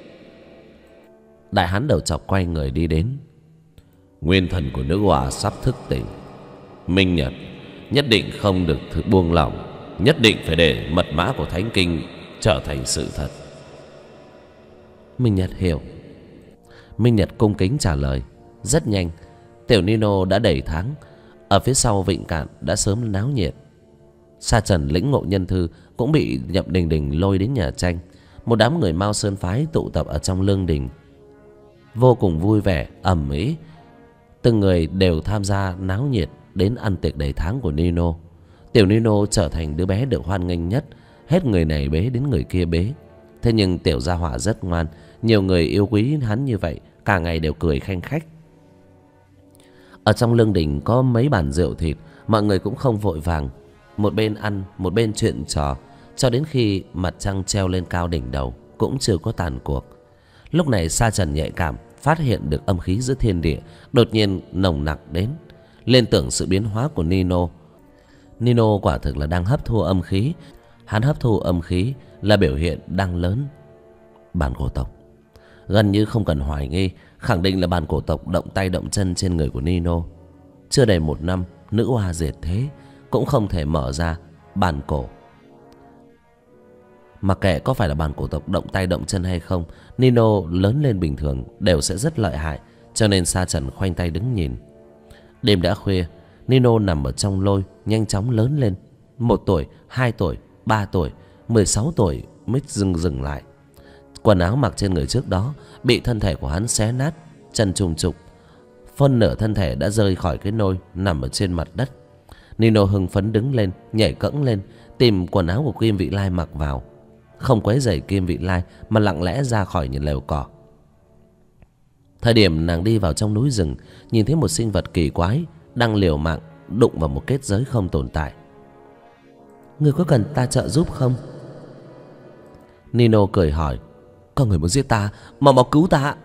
Đại hán đầu trọc quay người đi đến. Nguyên thần của nữ hoa sắp thức tỉnh. Minh Nhật nhất định không được buông lỏng, nhất định phải để mật mã của thánh kinh trở thành sự thật. Minh Nhật hiểu. Minh Nhật cung kính trả lời. Rất nhanh, tiểu Nino đã đầy tháng. Ở phía sau vịnh cạn đã sớm náo nhiệt. Sa Trần lĩnh ngộ nhân thư cũng bị Nhậm Đình Đình lôi đến nhà tranh. Một đám người Mao Sơn phái tụ tập ở trong lương đình, vô cùng vui vẻ ầm ĩ. Từng người đều tham gia náo nhiệt đến ăn tiệc đầy tháng của Nino. Tiểu Nino trở thành đứa bé được hoan nghênh nhất, hết người này bế đến người kia bế. Thế nhưng tiểu gia hỏa rất ngoan, nhiều người yêu quý hắn như vậy, cả ngày đều cười khanh khách. Ở trong lương đình có mấy bàn rượu thịt, mọi người cũng không vội vàng, một bên ăn một bên chuyện trò, cho đến khi mặt trăng treo lên cao đỉnh đầu cũng chưa có tàn cuộc. Lúc này Sa Trần nhạy cảm phát hiện được âm khí giữa thiên địa đột nhiên nồng nặc đến, liên tưởng sự biến hóa của Nino. Nino quả thực là đang hấp thu âm khí. Hắn hấp thu âm khí là biểu hiện đang lớn. Bàn cổ tộc gần như không cần hoài nghi, khẳng định là bàn cổ tộc động tay động chân trên người của Nino. Chưa đầy 1 năm, nữ hoa diệt thế cũng không thể mở ra bàn cổ. Mặc kệ có phải là bàn cổ tộc động tay động chân hay không, Nino lớn lên bình thường đều sẽ rất lợi hại. Cho nên Sa Trần khoanh tay đứng nhìn. Đêm đã khuya, Nino nằm ở trong lôi nhanh chóng lớn lên. 1 tuổi, 2 tuổi, 3 tuổi, 16 tuổi mới dừng lại. Quần áo mặc trên người trước đó bị thân thể của hắn xé nát, chân trùng trục, phân nửa thân thể đã rơi khỏi cái nôi nằm ở trên mặt đất. Nino hưng phấn đứng lên, nhảy cẫng lên, tìm quần áo của Kim Vị Lai mặc vào, không quấy rầy Kim Vị Lai mà lặng lẽ ra khỏi những lều cỏ. Thời điểm nàng đi vào trong núi rừng, nhìn thấy một sinh vật kỳ quái đang liều mạng đụng vào một kết giới không tồn tại. Người có cần ta trợ giúp không? Nino cười hỏi. Có người muốn giết ta, mau cứu ta.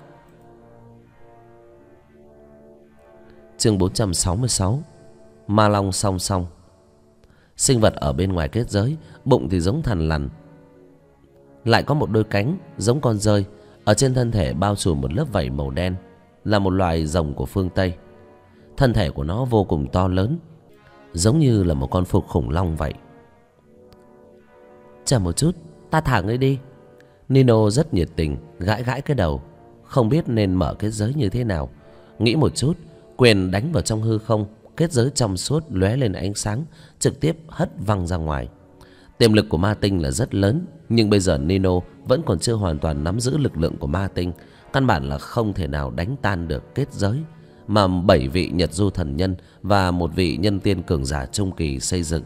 Chương 466. Ma Long song song. Sinh vật ở bên ngoài kết giới, bụng thì giống thằn lằn, lại có một đôi cánh giống con dơi. Ở trên thân thể bao trùm một lớp vảy màu đen, là một loài rồng của phương Tây. Thân thể của nó vô cùng to lớn, giống như là một con phục khủng long vậy. Chờ một chút, ta thả ngươi đi. Nino rất nhiệt tình gãi gãi cái đầu, không biết nên mở kết giới như thế nào. Nghĩ một chút, quyền đánh vào trong hư không. Kết giới trong suốt lóe lên ánh sáng, trực tiếp hất văng ra ngoài. Tiềm lực của ma tinh là rất lớn, nhưng bây giờ Nino vẫn còn chưa hoàn toàn nắm giữ lực lượng của ma tinh, căn bản là không thể nào đánh tan được kết giới mà 7 vị Nhật Du thần nhân và một vị nhân tiên cường giả trung kỳ xây dựng.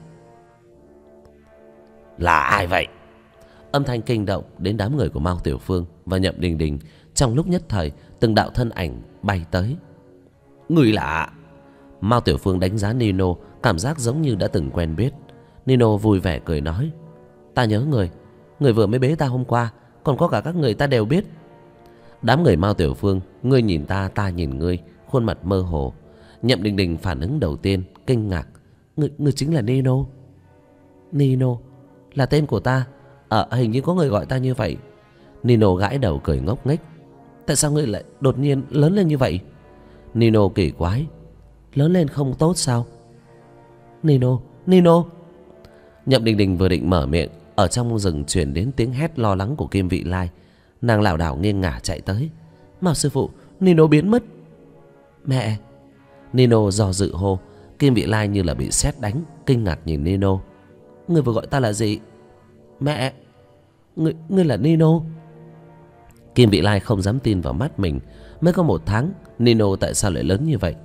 Là ai vậy? Âm thanh kinh động đến đám người của Mao Tiểu Phương và Nhậm Đình Đình. Trong lúc nhất thời, từng đạo thân ảnh bay tới. Người lạ. Mao Tiểu Phương đánh giá Nino, cảm giác giống như đã từng quen biết. Nino vui vẻ cười nói. Ta nhớ người, người vừa mới bế ta hôm qua, còn có cả các người ta đều biết. Đám người Mao Tiểu Phương, ngươi nhìn ta, ta nhìn ngươi, khuôn mặt mơ hồ. Nhậm Đình Đình phản ứng đầu tiên kinh ngạc. Ngươi chính là Nino? Nino là tên của ta. Hình như có người gọi ta như vậy. Nino gãi đầu cười ngốc nghếch. Tại sao ngươi lại đột nhiên lớn lên như vậy? Nino kỳ quái. Lớn lên không tốt sao? Nino, Nino. Nhậm Đình Đình vừa định mở miệng, ở trong rừng truyền đến tiếng hét lo lắng của Kim Vị Lai. Nàng lảo đảo nghiêng ngả chạy tới. Mao sư phụ, Nino biến mất. Mẹ. Nino do dự hô. Kim Vị Lai như là bị sét đánh, kinh ngạc nhìn Nino. Người vừa gọi ta là gì? Mẹ. Ngươi là Nino? Kim Vị Lai không dám tin vào mắt mình. Mới có 1 tháng, Nino tại sao lại lớn như vậy?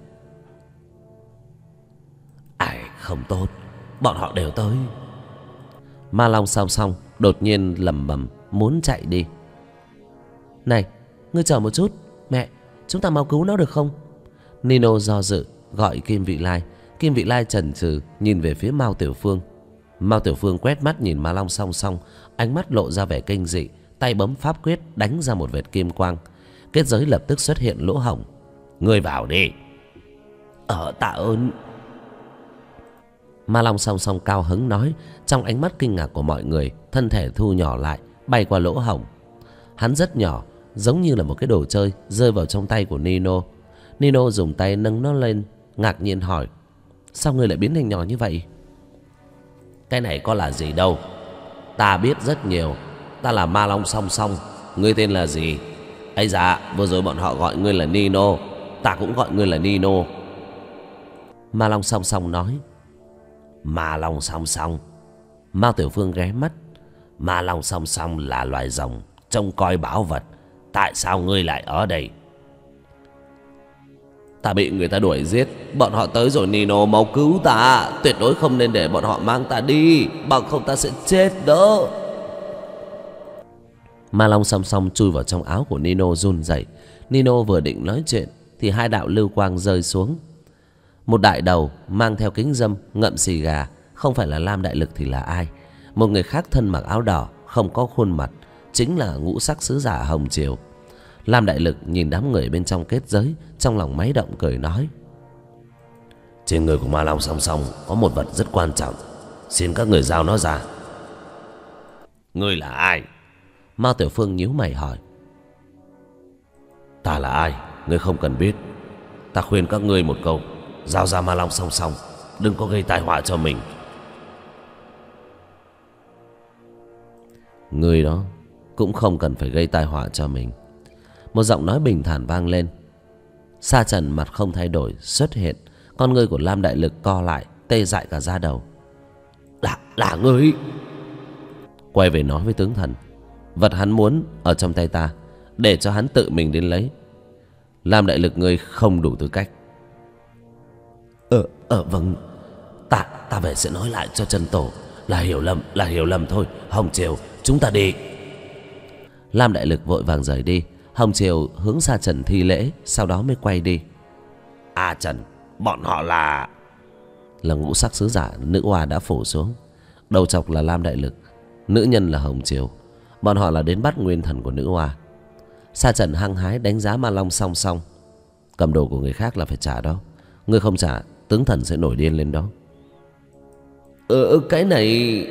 Ai không tốt, bọn họ đều tới. Ma Long song song đột nhiên lẩm bẩm muốn chạy đi. Này, ngươi chờ một chút. Mẹ, chúng ta mau cứu nó được không? Nino do dự gọi Kim Vị Lai. Kim Vị Lai chần chừ nhìn về phía Mao Tiểu Phương. Mao Tiểu Phương quét mắt nhìn Ma Long song song, ánh mắt lộ ra vẻ kinh dị, tay bấm pháp quyết đánh ra một vệt kim quang. Kết giới lập tức xuất hiện lỗ hổng. Ngươi vào đi. Tạ ơn. Ma Long song song cao hứng nói. Trong ánh mắt kinh ngạc của mọi người, thân thể thu nhỏ lại, bay qua lỗ hổng. Hắn rất nhỏ, giống như là một cái đồ chơi rơi vào trong tay của Nino. Nino dùng tay nâng nó lên, ngạc nhiên hỏi. Sao ngươi lại biến thành nhỏ như vậy? Cái này có là gì đâu, ta biết rất nhiều. Ta là Ma Long song song. Ngươi tên là gì? Ấy dạ, vừa rồi bọn họ gọi ngươi là Nino, ta cũng gọi ngươi là Nino. Ma Long song song nói. Ma Long song song. Mao Tiểu Phương ghé mắt. Ma Long song song là loài rồng trông coi báu vật. Tại sao ngươi lại ở đây? Ta bị người ta đuổi giết. Bọn họ tới rồi Nino, mau cứu ta. Tuyệt đối không nên để bọn họ mang ta đi, bằng không ta sẽ chết đó. Ma Long song song chui vào trong áo của Nino run rẩy. Nino vừa định nói chuyện thì 2 đạo lưu quang rơi xuống. Một đại đầu mang theo kính râm, ngậm xì gà, không phải là Lam Đại Lực thì là ai? Một người khác thân mặc áo đỏ, không có khuôn mặt, chính là ngũ sắc sứ giả Hồng Triều. Lam Đại Lực nhìn đám người bên trong kết giới, trong lòng máy động cười nói. Trên người của Ma Long song song có một vật rất quan trọng, xin các người giao nó ra. Ngươi là ai? Mao Tiểu Phương nhíu mày hỏi. Ta là ai, ngươi không cần biết. Ta khuyên các ngươi một câu, giao ra Ma Long song song, đừng có gây tai họa cho mình. Ngươi đó cũng không cần phải gây tai họa cho mình. Một giọng nói bình thản vang lên. Sa Trần mặt không thay đổi xuất hiện. Con ngươi của Lam Đại Lực co lại, tê dại cả da đầu. Là ngươi. Quay về nói với tướng thần, vật hắn muốn ở trong tay ta, để cho hắn tự mình đến lấy. Lam Đại Lực, ngươi không đủ tư cách. Vâng, ta về sẽ nói lại cho Trần Tổ. Là hiểu lầm thôi. Hồng Triều, chúng ta đi. Lam Đại Lực vội vàng rời đi. Hồng Triều hướng Sa Trần thi lễ, sau đó mới quay đi. Trần, bọn họ là ngũ sắc sứ giả nữ oa đã phủ xuống. Đầu trọc là Lam Đại Lực, nữ nhân là Hồng Triều. Bọn họ là đến bắt nguyên thần của nữ oa. Sa Trần hăng hái đánh giá Ma Long Song Song. Cầm đồ của người khác là phải trả đó. Ngươi không trả, tướng thần sẽ nổi điên lên đó. Cái này...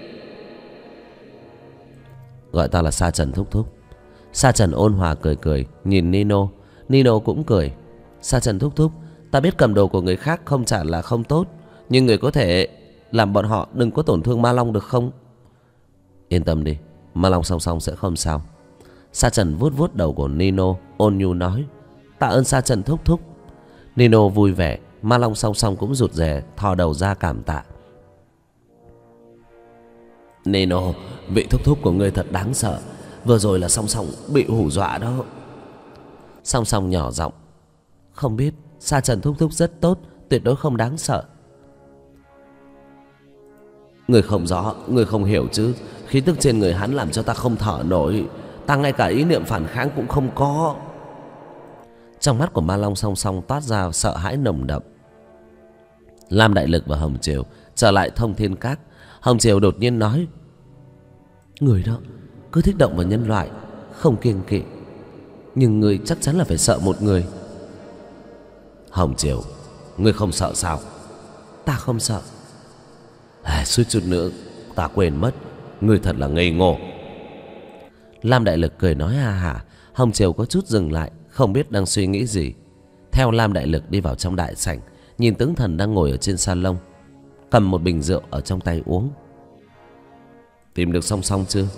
Gọi ta là Sa Trần thúc thúc. Sa Trần ôn hòa cười cười nhìn Nino. Nino cũng cười. Sa Trần thúc thúc, ta biết cầm đồ của người khác không trả là không tốt, nhưng người có thể làm bọn họ đừng có tổn thương Ma Long được không? Yên tâm đi, Ma Long Song Song sẽ không sao. Sa Trần vuốt vuốt đầu của Nino, ôn nhu nói. Tạ ơn Sa Trần thúc thúc. Nino vui vẻ. Ma Long Song Song cũng rụt rè thò đầu ra cảm tạ. Nino, vị thúc thúc của ngươi thật đáng sợ. Vừa rồi là Song Song bị hù dọa đó. Song Song nhỏ giọng. Không biết, Sa Trần thúc thúc rất tốt, tuyệt đối không đáng sợ. Người không rõ, người không hiểu chứ. Khí tức trên người hắn làm cho ta không thở nổi. Ta ngay cả ý niệm phản kháng cũng không có. Trong mắt của Ma Long Song Song toát ra sợ hãi nồng đậm. Lam Đại Lực và Hồng Triều trở lại Thông Thiên Các. Hồng Triều đột nhiên nói. Người đó cứ thích động vào nhân loại, không kiêng kỵ, nhưng người chắc chắn là phải sợ một người. Hồng Triều, ngươi không sợ sao? Ta không sợ. Suýt chút nữa ta quên mất, ngươi thật là ngây ngô. Lam Đại Lực cười nói ha hả. Hồng Triều có chút dừng lại, không biết đang suy nghĩ gì. Theo Lam Đại Lực đi vào trong đại sảnh, nhìn tướng thần đang ngồi ở trên salon, cầm một bình rượu ở trong tay uống. Tìm được Song Song chưa?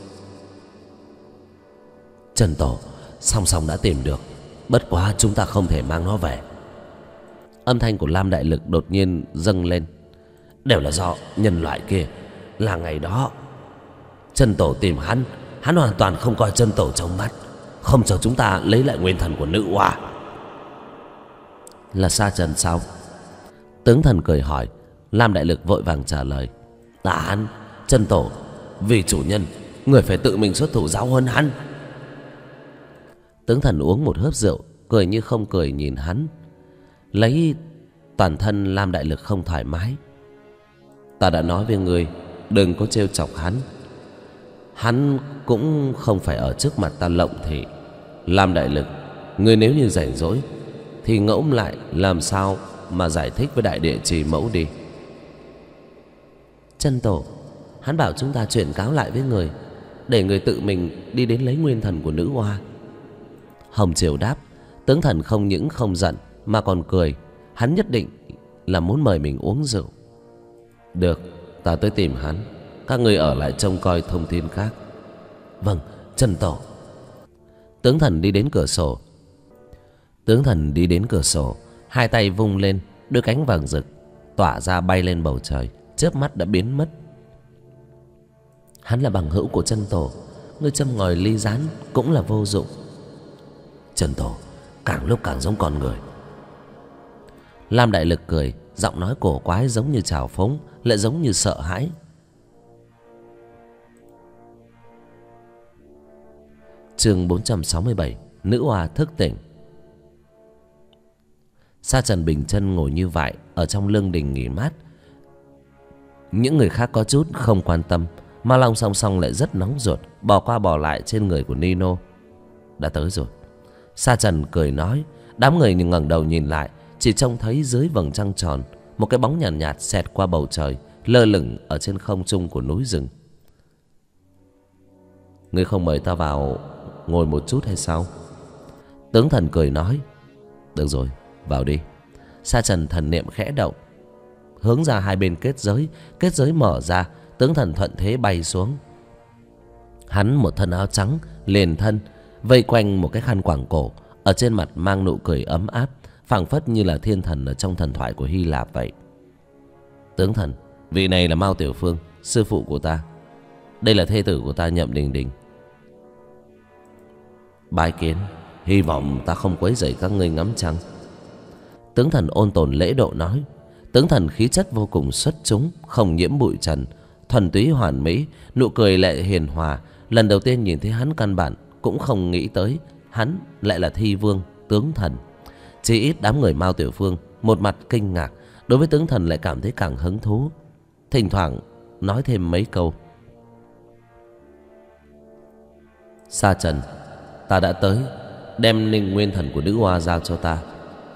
Trần Tổ, Song Song đã tìm được, bất quá chúng ta không thể mang nó về. Âm thanh của Lam Đại Lực đột nhiên dâng lên. Đều là do nhân loại kia. Là ngày đó Trần Tổ tìm hắn, hắn hoàn toàn không coi Trần Tổ trong mắt, không cho chúng ta lấy lại nguyên thần của nữ oa. Là Sa Trần sao? Tướng thần cười hỏi. Lam Đại Lực vội vàng trả lời. Là hắn. Trần Tổ, vì chủ nhân, người phải tự mình xuất thủ giáo huấn hắn. Tướng thần uống một hớp rượu, cười như không cười nhìn hắn. Lấy toàn thân Lam Đại Lực không thoải mái. Ta đã nói với người đừng có trêu chọc hắn. Hắn cũng không phải ở trước mặt ta lộng thị. Lam Đại Lực, người nếu như rảnh rỗi thì ngẫm lại làm sao mà giải thích với Đại Địa Trì Mẫu đi. Trân Tổ, hắn bảo chúng ta chuyển cáo lại với người, để người tự mình đi đến lấy nguyên thần của nữ oa. Hồng Triều đáp. Tướng thần không những không giận mà còn cười. Hắn nhất định là muốn mời mình uống rượu. Được, ta tới tìm hắn, các người ở lại trông coi Thông Thiên Các. Vâng, Trần Tổ. Tướng thần đi đến cửa sổ, hai tay vung lên, đôi cánh vàng rực tỏa ra bay lên bầu trời, chớp mắt đã biến mất. Hắn là bằng hữu của Trân Tổ, ngươi châm ngòi ly gián cũng là vô dụng. Trân Tổ càng lúc càng giống con người. Lam Đại Lực cười, giọng nói cổ quái, giống như trào phúng lại giống như sợ hãi. Chương 467, nữ oa thức tỉnh. Sa Trần bình chân ngồi như vậy ở trong lương đình nghỉ mát. Những người khác có chút không quan tâm. Ma Long Song Song lại rất nóng ruột, bò qua bò lại trên người của Nino. Đã tới rồi. Sa Trần cười nói. Đám người ngẩng đầu nhìn lại, chỉ trông thấy dưới vầng trăng tròn một cái bóng nhàn nhạt xẹt qua bầu trời, lơ lửng ở trên không trung của núi rừng. Ngươi không mời ta vào ngồi một chút hay sao? Tướng thần cười nói. Được rồi, vào đi. Sa Trần thần niệm khẽ động, hướng ra hai bên kết giới mở ra. Tướng thần thuận thế bay xuống. Hắn một thân áo trắng liền thân, vây quanh một cái khăn quàng cổ, ở trên mặt mang nụ cười ấm áp, phảng phất như là thiên thần ở trong thần thoại của Hy Lạp vậy. Tướng thần, vị này là Mao Tiểu Phương, sư phụ của ta. Đây là thê tử của ta, Nhậm Đình Đình. Bái kiến. Hy vọng ta không quấy rầy các ngươi ngắm trăng. Tướng thần ôn tồn lễ độ nói. Tướng thần khí chất vô cùng xuất chúng, không nhiễm bụi trần, thuần túy hoàn mỹ, nụ cười lại hiền hòa. Lần đầu tiên nhìn thấy hắn căn bản cũng không nghĩ tới hắn lại là thi vương tướng thần. Chỉ ít đám người Mao Tiểu Phương một mặt kinh ngạc, đối với tướng thần lại cảm thấy càng hứng thú. Thỉnh thoảng nói thêm mấy câu. Sa Trần, ta đã tới, đem Ninh Nguyên Thần của nữ hoa giao cho ta.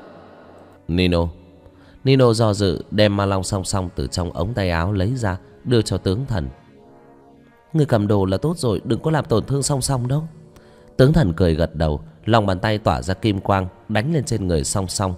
Nino do dự đem ma long song song từ trong ống tay áo lấy ra, đưa cho tướng thần. Người cầm đồ là tốt rồi, đừng có làm tổn thương song song đâu. Tướng thần cười gật đầu, lòng bàn tay tỏa ra kim quang đánh lên trên người song song.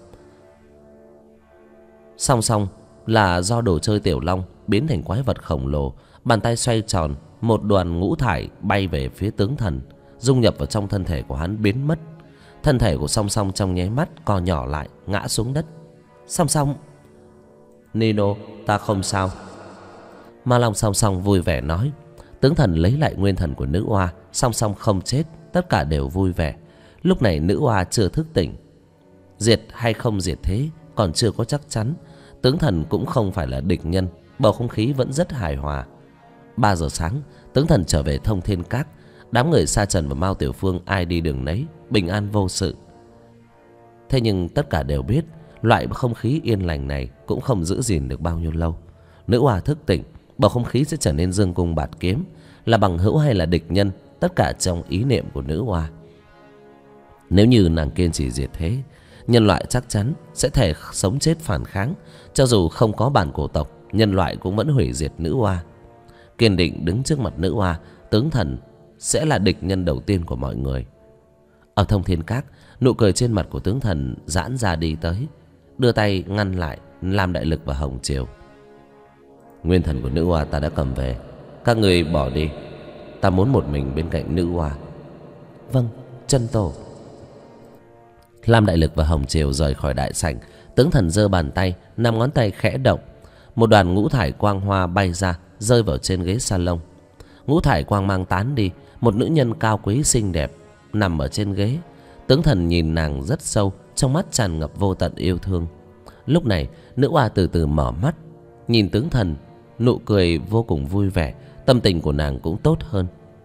Song song là do đồ chơi tiểu long biến thành quái vật khổng lồ. Bàn tay xoay tròn, một đoàn ngũ thải bay về phía tướng thần, dung nhập vào trong thân thể của hắn biến mất. Thân thể của song song trong nháy mắt co nhỏ lại, ngã xuống đất. Song song. Nino, ta không sao. Ma long song song vui vẻ nói. Tướng thần lấy lại nguyên thần của nữ oa, song song không chết, tất cả đều vui vẻ. Lúc này nữ oa chưa thức tỉnh, diệt hay không diệt thế còn chưa có chắc chắn. Tướng thần cũng không phải là địch nhân, bầu không khí vẫn rất hài hòa. 3 giờ sáng, tướng thần trở về Thông Thiên Các. Đám người Sa Trần và Mao Tiểu Phương ai đi đường nấy, bình an vô sự. Thế nhưng tất cả đều biết loại không khí yên lành này cũng không giữ gìn được bao nhiêu lâu. Nữ oa thức tỉnh, bầu không khí sẽ trở nên dương cung bạt kiếm. Là bằng hữu hay là địch nhân, tất cả trong ý niệm của nữ oa. Nếu như nàng kiên trì diệt thế, nhân loại chắc chắn sẽ thể sống chết phản kháng. Cho dù không có bản cổ tộc, nhân loại cũng vẫn hủy diệt nữ oa. Kiên định đứng trước mặt nữ oa, tướng thần sẽ là địch nhân đầu tiên của mọi người. Ở Thông Thiên Các, nụ cười trên mặt của tướng thần giãn ra đi tới, đưa tay ngăn lại Lam Đại Lực và Hồng Triều. Nguyên thần của nữ oa ta đã cầm về, các người bỏ đi, ta muốn một mình bên cạnh nữ oa. Vâng, chân tổ. Lam Đại Lực và Hồng Triều rời khỏi đại sảnh. Tướng thần giơ bàn tay, 5 ngón tay khẽ động, một đoàn ngũ thải quang hoa bay ra, rơi vào trên ghế salon. Ngũ thải quang mang tán đi, một nữ nhân cao quý xinh đẹp nằm ở trên ghế. Tướng thần nhìn nàng rất sâu, trong mắt tràn ngập vô tận yêu thương. Lúc này nữ oa từ từ mở mắt, nhìn tướng thần, nụ cười vô cùng vui vẻ. Tâm tình của nàng cũng tốt hơn.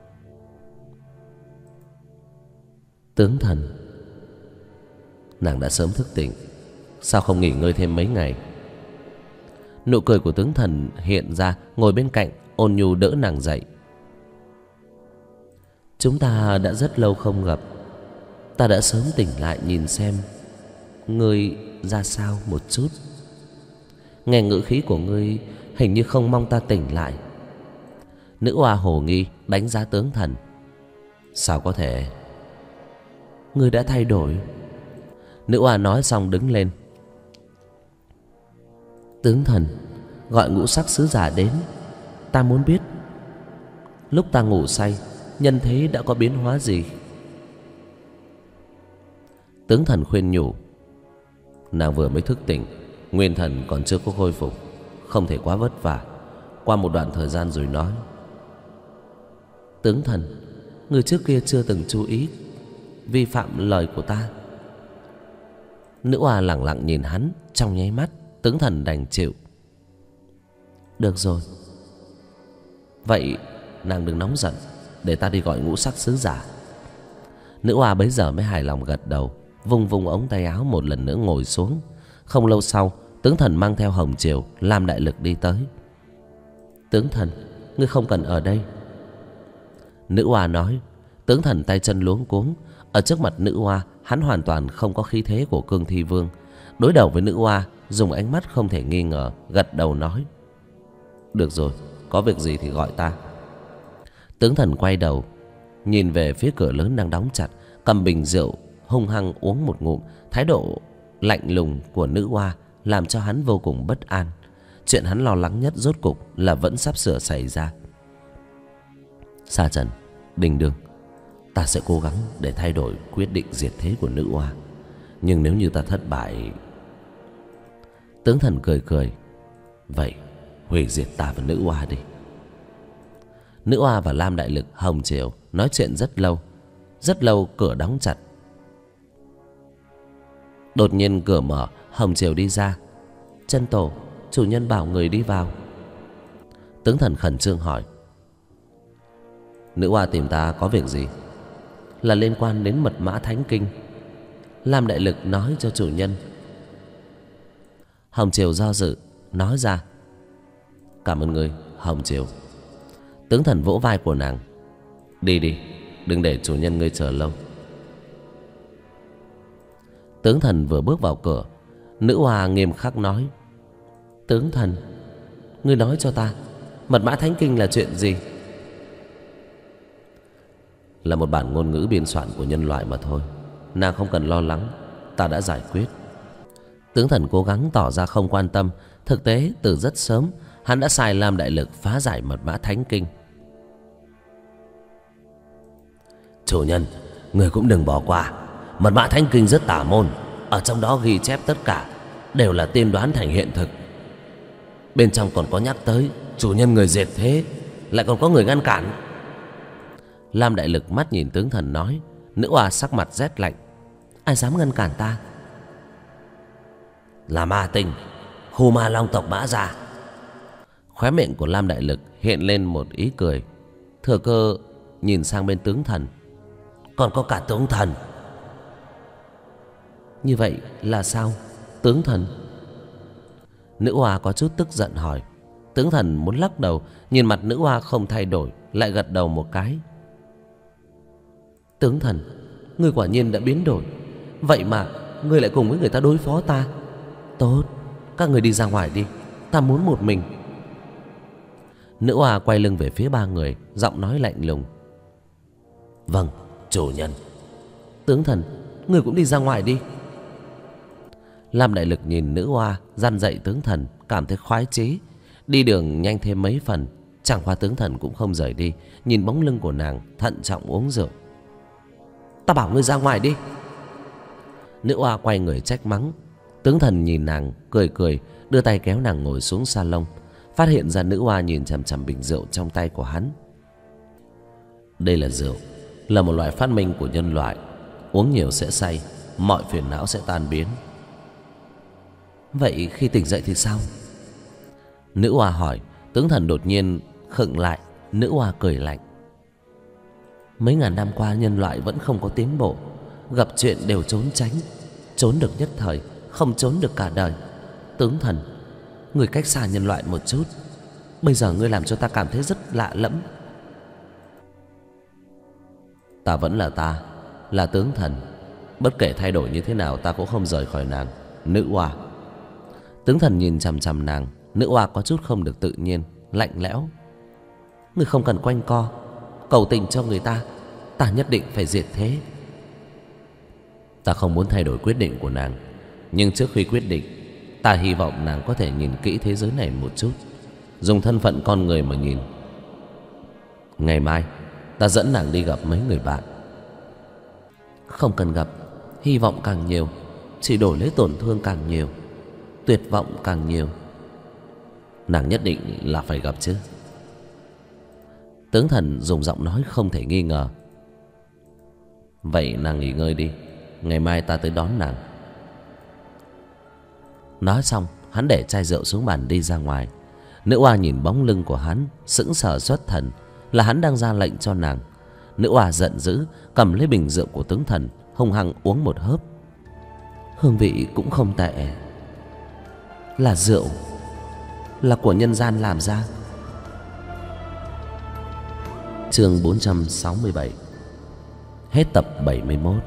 Tướng thần, nàng đã sớm thức tỉnh, sao không nghỉ ngơi thêm mấy ngày? Nụ cười của tướng thần hiện ra, ngồi bên cạnh ôn nhu đỡ nàng dậy. Chúng ta đã rất lâu không gặp, ta đã sớm tỉnh lại nhìn xem ngươi ra sao một chút. Nghe ngữ khí của ngươi hình như không mong ta tỉnh lại. Nữ oa hồ nghi đánh giá tướng thần. Sao có thể? Ngươi đã thay đổi. Nữ oa nói xong đứng lên. Tướng thần, gọi ngũ sắc sứ giả đến, ta muốn biết lúc ta ngủ say, nhân thế đã có biến hóa gì? Tướng thần khuyên nhủ. Nàng vừa mới thức tỉnh, nguyên thần còn chưa có khôi phục, không thể quá vất vả, qua một đoạn thời gian rồi nói. Tướng thần, người trước kia chưa từng chú ý, vi phạm lời của ta. Nữ oa lẳng lặng nhìn hắn, trong nháy mắt tướng thần đành chịu. Được rồi, vậy nàng đừng nóng giận, để ta đi gọi ngũ sắc sứ giả. Nữ oa bấy giờ mới hài lòng gật đầu, vung vung ống tay áo một lần nữa ngồi xuống. Không lâu sau, tướng thần mang theo Hồng Triều, Lam Đại Lực đi tới. Tướng thần, ngươi không cần ở đây. Nữ oa nói. Tướng thần tay chân luống cuống. Ở trước mặt nữ oa, hắn hoàn toàn không có khí thế của Cương Thi Vương. Đối đầu với nữ oa, dùng ánh mắt không thể nghi ngờ, gật đầu nói. Được rồi, có việc gì thì gọi ta. Tướng thần quay đầu, nhìn về phía cửa lớn đang đóng chặt, cầm bình rượu hung hăng uống một ngụm. Thái độ lạnh lùng của nữ oa làm cho hắn vô cùng bất an. Chuyện hắn lo lắng nhất rốt cục là vẫn sắp sửa xảy ra. Sa Trần, Đình Đường, ta sẽ cố gắng để thay đổi quyết định diệt thế của nữ oa. Nhưng nếu như ta thất bại... Tướng thần cười cười. Vậy hủy diệt ta và nữ oa đi. Nữ oa và Lam Đại Lực, Hồng Triều nói chuyện rất lâu. Rất lâu cửa đóng chặt. Đột nhiên cửa mở, Hồng Triều đi ra. Chân tổ, chủ nhân bảo người đi vào. Tướng thần khẩn trương hỏi. Nữ hoa tìm ta có việc gì? Là liên quan đến mật mã thánh kinh. Lam Đại Lực nói cho chủ nhân. Hồng Triều do dự nói ra. Cảm ơn người, Hồng Triều. Tướng thần vỗ vai của nàng. Đi đi, đừng để chủ nhân ngươi chờ lâu. Tướng thần vừa bước vào cửa, nữ hoa nghiêm khắc nói. Tướng thần, ngươi nói cho ta, mật mã thánh kinh là chuyện gì? Là một bản ngôn ngữ biên soạn của nhân loại mà thôi. Nàng không cần lo lắng, ta đã giải quyết. Tướng thần cố gắng tỏ ra không quan tâm. Thực tế từ rất sớm hắn đã sai Lam Đại Lực phá giải mật mã thánh kinh. Chủ nhân, người cũng đừng bỏ qua. Mật mã thánh kinh rất tà môn. Ở trong đó ghi chép tất cả đều là tiên đoán thành hiện thực. Bên trong còn có nhắc tới chủ nhân người diệt thế, lại còn có người ngăn cản. Lam Đại Lực mắt nhìn tướng thần nói. Nữ hoa sắc mặt rét lạnh. Ai dám ngăn cản ta? Là ma tinh, khu ma long tộc Mã Gia. Khóe miệng của Lam Đại Lực hiện lên một ý cười. Thừa cơ nhìn sang bên tướng thần. Còn có cả tướng thần. Như vậy là sao, tướng thần? Nữ hoa có chút tức giận hỏi. Tướng thần muốn lắc đầu, nhìn mặt nữ hoa không thay đổi, lại gật đầu một cái. Tướng thần, ngươi quả nhiên đã biến đổi. Vậy mà ngươi lại cùng với người ta đối phó ta. Tốt, các người đi ra ngoài đi, ta muốn một mình. Nữ hoa quay lưng về phía ba người, giọng nói lạnh lùng. Vâng, chủ nhân. Tướng thần, ngươi cũng đi ra ngoài đi. Lam Đại Lực nhìn nữ hoa dăn dạy tướng thần, cảm thấy khoái chí. Đi đường nhanh thêm mấy phần. Chẳng qua tướng thần cũng không rời đi, nhìn bóng lưng của nàng, thận trọng uống rượu. Ta bảo ngươi ra ngoài đi. Nữ hoa quay người trách mắng. Tướng thần nhìn nàng cười cười, đưa tay kéo nàng ngồi xuống salon. Phát hiện ra nữ hoa nhìn chằm chằm bình rượu trong tay của hắn. Đây là rượu, là một loại phát minh của nhân loại. Uống nhiều sẽ say, mọi phiền não sẽ tan biến. Vậy khi tỉnh dậy thì sao? Nữ hoa hỏi. Tướng thần đột nhiên khựng lại. Nữ hoa cười lạnh. Mấy ngàn năm qua nhân loại vẫn không có tiến bộ. Gặp chuyện đều trốn tránh. Trốn được nhất thời, không trốn được cả đời. Tướng thần, người cách xa nhân loại một chút. Bây giờ ngươi làm cho ta cảm thấy rất lạ lẫm. Ta vẫn là ta, là tướng thần. Bất kể thay đổi như thế nào ta cũng không rời khỏi nàng. Nữ hoa. Tướng thần nhìn chằm chằm nàng. Nữ hoa có chút không được tự nhiên, lạnh lẽo. Ngươi không cần quanh co, cầu tình cho người ta. Ta nhất định phải diệt thế. Ta không muốn thay đổi quyết định của nàng, nhưng trước khi quyết định, ta hy vọng nàng có thể nhìn kỹ thế giới này một chút, dùng thân phận con người mà nhìn. Ngày mai ta dẫn nàng đi gặp mấy người bạn. Không cần gặp. Hy vọng càng nhiều, chỉ đổi lấy tổn thương càng nhiều, tuyệt vọng càng nhiều. Nàng nhất định là phải gặp chứ. Tướng thần dùng giọng nói không thể nghi ngờ. Vậy nàng nghỉ ngơi đi, ngày mai ta tới đón nàng. Nói xong hắn để chai rượu xuống bàn đi ra ngoài. Nữ hoa nhìn bóng lưng của hắn, sững sờ xuất thần. Là hắn đang ra lệnh cho nàng. Nữ hoa giận dữ cầm lấy bình rượu của tướng thần, hung hăng uống một hớp. Hương vị cũng không tệ. Là rượu, là của nhân gian làm ra. Chương 467. Hết tập 71.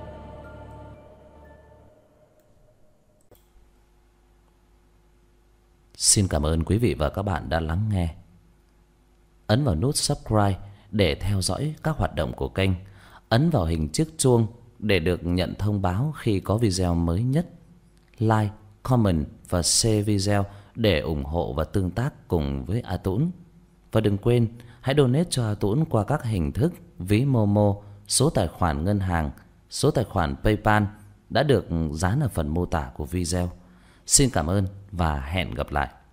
Xin cảm ơn quý vị và các bạn đã lắng nghe. Ấn vào nút subscribe để theo dõi các hoạt động của kênh. Ấn vào hình chiếc chuông để được nhận thông báo khi có video mới nhất. Like, comment và share video để ủng hộ và tương tác cùng với A Tũng. Và đừng quên hãy donate cho A Tũng qua các hình thức ví Momo, số tài khoản ngân hàng, số tài khoản PayPal đã được dán ở phần mô tả của video. Xin cảm ơn và hẹn gặp lại.